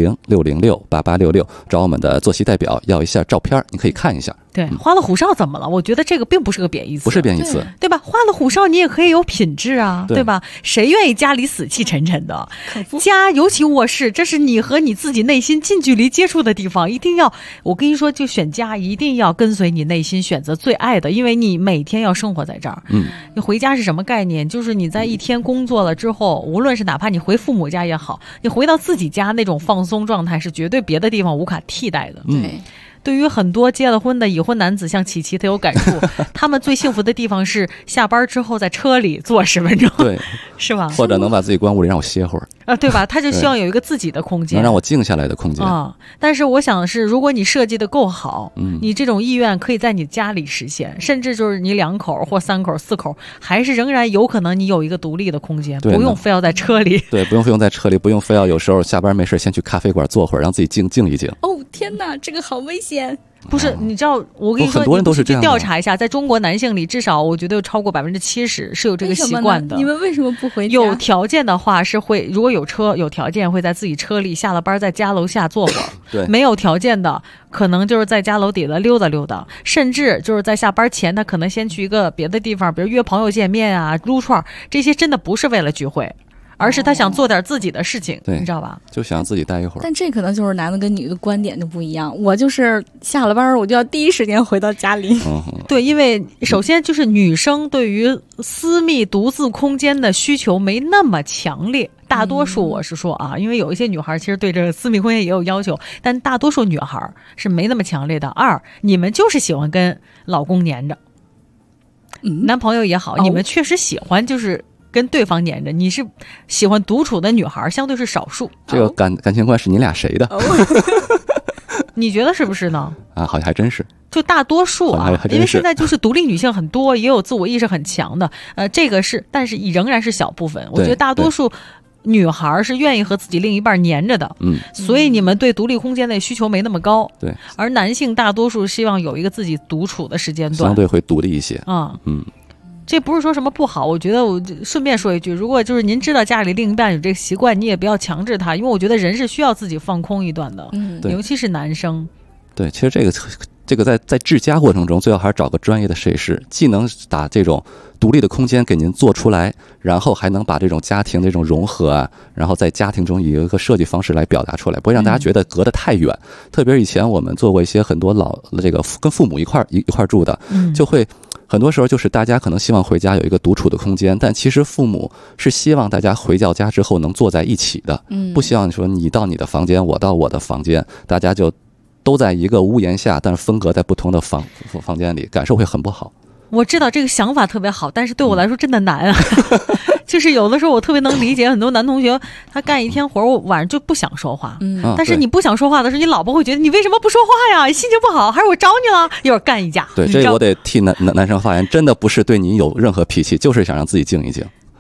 400-606-8866，找我们的作息代表要一下照片，你可以看一下。 对，花里胡哨怎么了？我觉得这个并不是个贬义词， 不是贬义词， 对吧？花里胡哨你也可以有品质啊，对吧？谁愿意家里死气沉沉的？家尤其卧室，这是你和你自己内心近距离接触的地方，一定要，我跟你说，就选家一定要跟随你内心选择最爱的，因为你每天要生活在这儿。你回家是什么概念？就是你在一天工作了之后，无论是哪怕你回父母家也好，你回到自己家那种放松状态是绝对别的地方无法替代的。对于很多结了婚的已婚男子，像琪琪他有感触，他们最幸福的地方是下班之后在车里坐10分钟， 对， 是吧？ 或者能把自己关屋里让我歇会儿对吧？他就希望有一个自己的空间， 能让我静下来的空间但是我想是，如果你设计的够好，你这种意愿可以在你家里实现，甚至就是你2口或3口、4口，还是仍然有可能你有一个独立的空间，不用非要在车里。 对，不用在车里，不用非要有时候下班没事先去咖啡馆坐会儿，让自己静一静。 哦，天哪，这个好危险！ 不是，你知道，我跟你说， 很多人都是这样的。 调查一下，在中国男性里，至少我觉得有超过70%是有这个习惯的。 你们为什么不回家？ 有条件的话是会，如果有车有条件会在自己车里，下了班在家楼下坐会儿。 对， 没有条件的，可能就是在家楼底下溜达，甚至就是在下班前，他可能先去一个别的地方，比如约朋友见面啊、撸串，这些真的不是为了聚会。而是他想做点自己的事情，你知道吧？ 就想自己待一会儿。 但这可能就是男的跟女的观点就不一样。我就是下了班，我就要第一时间回到家里。 对，因为首先就是女生对于私密独自空间的需求没那么强烈。大多数我是说啊，因为有一些女孩其实对这个私密空间也有要求，但大多数女孩是没那么强烈的。2，你们就是喜欢跟老公黏着，男朋友也好，你们确实喜欢就是跟对方黏着，你是喜欢独处的女孩，相对是少数。 这个感情观是你俩谁的？ 你觉得是不是呢？ 好像还真是。 就大多数因为现在就是独立女性很多，也有自我意识很强的，这个是，但是仍然是小部分。我觉得大多数女孩是愿意和自己另一半黏着的，所以你们对独立空间的需求没那么高。 对， 而男性大多数希望有一个自己独处的时间段， 相对会独立一些。 这不是说什么不好，我觉得我顺便说一句，如果就是您知道家里另一半有这个习惯，你也不要强制他，因为我觉得人是需要自己放空一段的，尤其是男生。 对，其实这个在治家过程中，最好还是找个专业的设计师，既能把这种独立的空间给您做出来，然后还能把这种家庭的这种融合啊，然后在家庭中以一个设计方式来表达出来，不会让大家觉得隔得太远。特别是以前我们做过一些很多这个跟父母一块住的，就会很多时候就是大家可能希望回家有一个独处的空间，但其实父母是希望大家回到家之后能坐在一起的，不希望说你到你的房间，我到我的房间，大家就都在一个屋檐下，但是分隔在不同的房间里，感受会很不好。 我知道这个想法特别好，但是对我来说真的难啊。就是有的时候我特别能理解很多男同学，他干一天活，我晚上就不想说话。但是你不想说话的时候，你老婆会觉得你为什么不说话呀？你心情不好，还是我找你了？一会儿干一架。 对，这我得替男生发言，真的不是对你有任何脾气，就是想让自己静一静。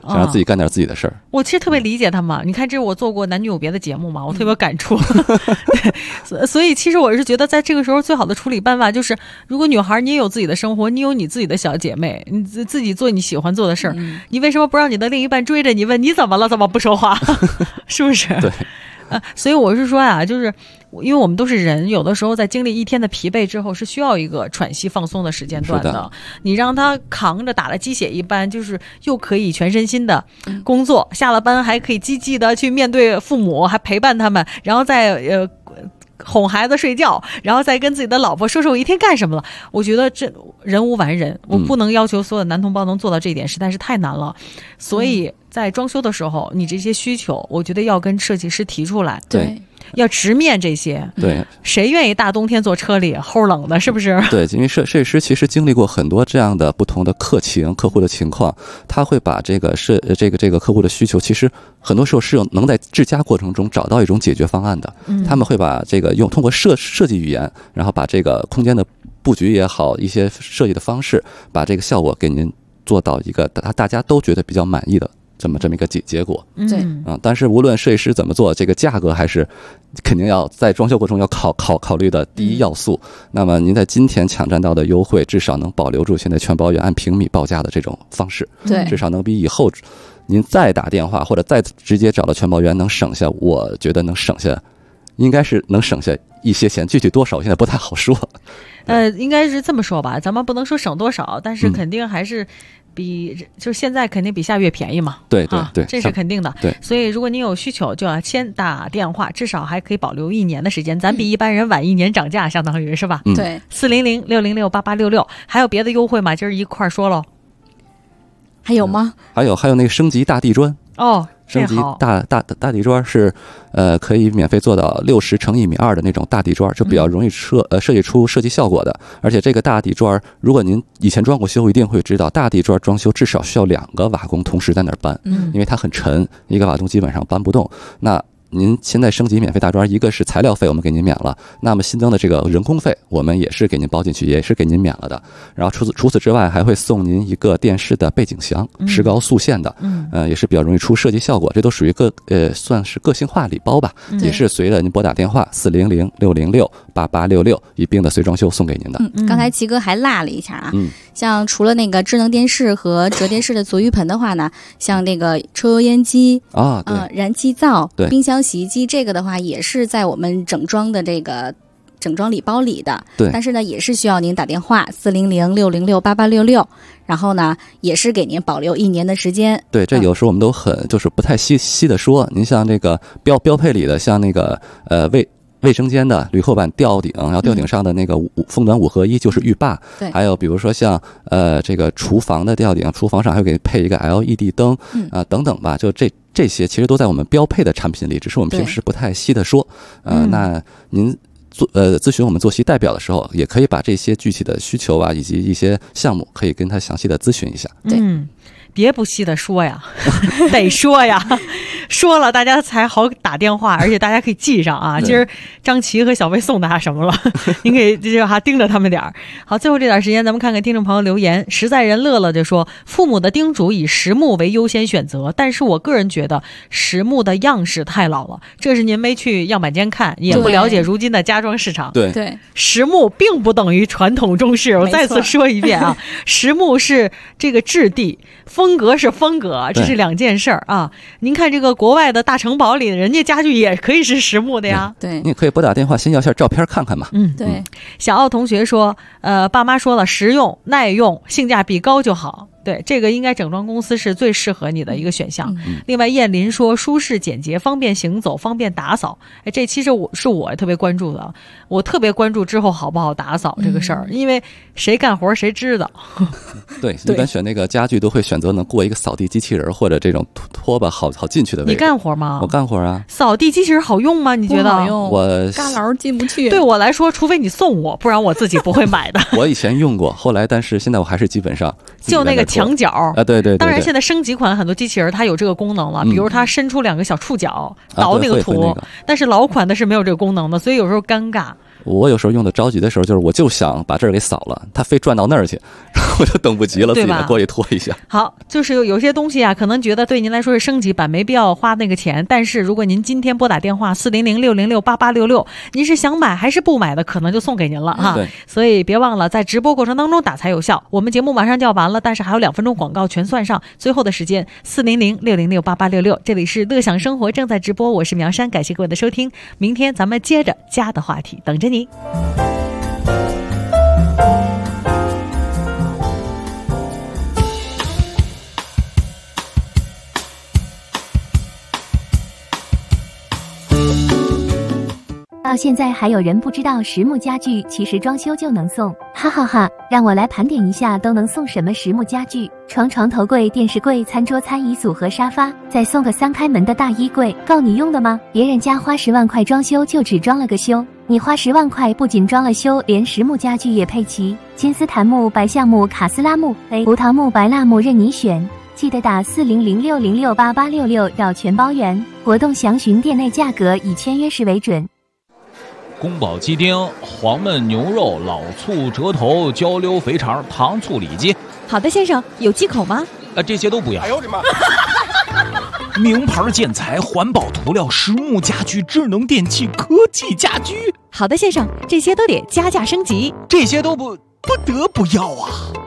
想让自己干点自己的事儿。 我其实特别理解他们，你看这是我做过男女有别的节目嘛，我特别有感触。对，所以其实我是觉得在这个时候最好的处理办法就是，如果女孩你也有自己的生活，你有你自己的小姐妹，你自己做你喜欢做的事儿，你为什么不让你的另一半追着你问你怎么了，怎么不说话？是不是？ 对。 所以我是说呀，就是因为我们都是人，有的时候在经历一天的疲惫之后，是需要一个喘息放松的时间段的。你让他扛着打了鸡血一般，就是又可以全身心的工作，下了班还可以积极的去面对父母，还陪伴他们，然后再哄孩子睡觉，然后再跟自己的老婆说说我一天干什么了。我觉得这人无完人，我不能要求所有的男同胞能做到这一点，实在是太难了。所以在装修的时候，你这些需求我觉得要跟设计师提出来， 对， 要直面这些。 对，谁愿意大冬天坐车里齁冷的，是不是？ 对，因为设计师其实经历过很多这样的不同的客户的情况，他会把这个客户的需求，其实很多时候是能在制家过程中找到一种解决方案的。他们会把这个通过设计语言，然后把这个空间的布局也好，一些设计的方式，把这个效果给您做到一个大家都觉得比较满意的这么一个结果。 对， 但是无论设计师怎么做，这个价格还是肯定要在装修过程中要考虑的第一要素。那么您在今天抢占到的优惠，至少能保留住现在全包圆按平米报价的这种方式， 对， 至少能比以后您再打电话或者再直接找到全包圆能省下，我觉得能省下，应该是能省下一些钱，具体多少现在不太好说。 应该是这么说吧，咱们不能说省多少，但是肯定还是就是现在肯定比下月便宜嘛。 对对对， 这是肯定的。 对， 所以如果你有需求，就要先打电话，至少还可以保留1年的时间，咱比一般人晚1年涨价，相当于是吧？ 对 ，400-606-8866，还有别的优惠吗？今儿一块说喽。 还有吗？ 还有那个升级大地砖哦。 升级大地砖是可以免费做到60×1.2米的那种大地砖，就比较容易设计出设计效果的。而且这个大地砖，如果您以前装过修，一定会知道，大地砖装修至少需要2个瓦工同时在那儿搬，因为它很沉，一个瓦工基本上搬不动。那您现在升级免费大砖，一个是材料费我们给您免了，那么新增的这个人工费我们也是给您包进去，也是给您免了的。然后除此之外，还会送您一个电视的背景墙，石膏塑线的，也是比较容易出设计效果。这都属于算是个性化礼包吧，也是随着您拨打电话400-606-8866一并的随装修送给您的。 刚才齐哥还落了一下啊，像除了那个智能电视和折叠式的足浴盆的话呢，像那个抽油烟机燃气灶、冰箱、洗衣机，这个的话也是在我们整装的这个整装礼包里的。 对， 但是呢，也是需要您打电话400-606-8866，然后呢，也是给您保留1年的时间。 对，这有时候我们都就是不太细的说。您像这个标配里的，像那个卫生间的铝厚板吊顶，然后吊顶上的那个风暖5合1就是浴霸。 对， 还有比如说像这个厨房的吊顶，厨房上还会给配一个 LED 灯等等吧，就这些其实都在我们标配的产品里，只是我们平时不太细的说。那您咨询我们作息代表的时候，也可以把这些具体的需求以及一些项目，可以跟他详细的咨询一下。 对。 别不细的说呀，得说呀，说了大家才好打电话，而且大家可以记上啊。今儿张琪和小薇送大家什么了？您可以盯着他们点儿。好，最后这点时间，咱们看看听众朋友留言。实在人乐乐就说，父母的叮嘱以实木为优先选择，但是我个人觉得实木的样式太老了，这是您没去样板间看，也不了解如今的家装市场。 对， 实木并不等于传统中式，我再次说一遍啊，实木是这个质地。风格是风格，这是2件事儿啊！您看这个国外的大城堡里，人家家具也可以是实木的呀。 对， 你可以拨打电话先要下照片看看嘛。 对。 小奥同学说，爸妈说了，实用、耐用、性价比高就好。对，这个应该整装公司是最适合你的一个选项。另外，燕林说舒适简洁，方便行走，方便打扫。这其实我特别关注的，我特别关注之后好不好打扫这个事儿，因为谁干活谁知道。 对，一般选那个家具都会选择能过一个扫地机器人或者这种拖把好进去的位置。 你干活吗？ 我干活啊。 扫地机器人好用吗？你觉得？ 不好用， 我旮旯进不去。 对我来说，除非你送我，不然我自己不会买的。 我以前用过，后来但是现在我还是基本上就那个墙角啊，对。 当然，现在升级款很多机器人它有这个功能了，比如它伸出2个小触角倒那个土，但是老款的是没有这个功能的，所以有时候尴尬。 我有时候用的着急的时候，就是我就想把这儿给扫了，他非转到那儿去，然我就等不及了，自己来过去拖一下。 好，就是有些东西啊，可能觉得对您来说是升级版，没必要花那个钱。但是如果您今天拨打电话400-606-8866，您是想买还是不买的，可能就送给您了哈。所以别忘了在直播过程当中打才有效。我们节目马上就要完了，但是还有2分钟广告全算上，最后的时间400-606-8866。这里是乐享生活正在直播，我是苗山，感谢各位的收听。明天咱们接着家的话题等着你。 到现在还有人不知道实木家具其实装修就能送，哈哈哈！让我来盘点一下都能送什么实木家具：床、头柜、电视柜、餐桌、餐椅组和沙发，再送个3开门的大衣柜，够你用的吗？别人家花10万块装修就只装了个修，你花10万块不仅装了修，连实木家具也配齐，金丝檀木、白橡木、卡斯拉木、胡桃木、白蜡木任你选。记得打400-606-8866要全包圆，活动详询店内价格，以签约时为准。 宫保鸡丁、黄焖牛肉、老醋折头、焦溜肥肠、糖醋里脊。 好的，先生，有忌口吗？ 这些都不要。 哎呦我的妈！ 名牌建材、环保涂料、实木家具、智能电器、科技家居。 好的，先生，这些都得加价升级。 这些都不得不要啊！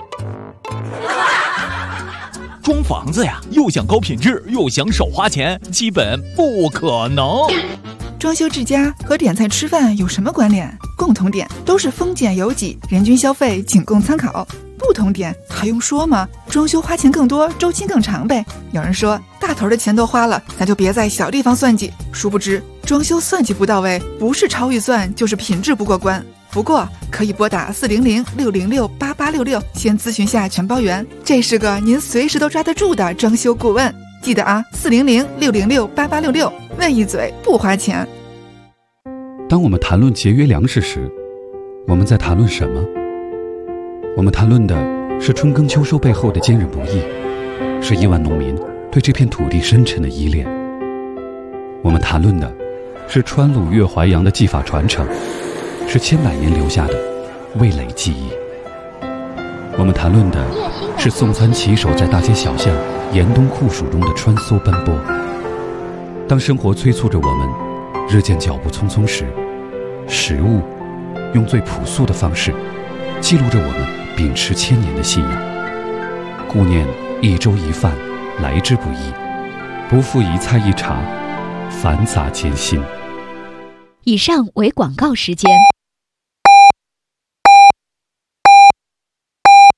装房子呀，又想高品质，又想少花钱，基本不可能。 装修之家和点菜吃饭有什么关联？共同点都是丰俭由己，人均消费仅供参考。不同点还用说吗？装修花钱更多，周期更长呗。有人说大头的钱都花了，咱就别在小地方算计。殊不知装修算计不到位，不是超预算就是品质不过关。不过可以拨打400-606-8866先咨询下全包圆，这是个您随时都抓得住的装修顾问。记得啊，400-606-8866，问一嘴不花钱。 当我们谈论节约粮食时，我们在谈论什么？我们谈论的是春耕秋收背后的坚韧不易，是亿万农民对这片土地深沉的依恋。我们谈论的是川鲁粤淮扬的技法传承，是千百年留下的味蕾记忆。我们谈论的是送餐骑手在大街小巷严冬酷暑中的穿梭奔波。当生活催促着我们日渐脚步匆匆时，食物用最朴素的方式记录着我们秉持1000年的信仰。顾念一粥一饭来之不易，不负一菜一茶繁杂艰辛。 以上为广告时间。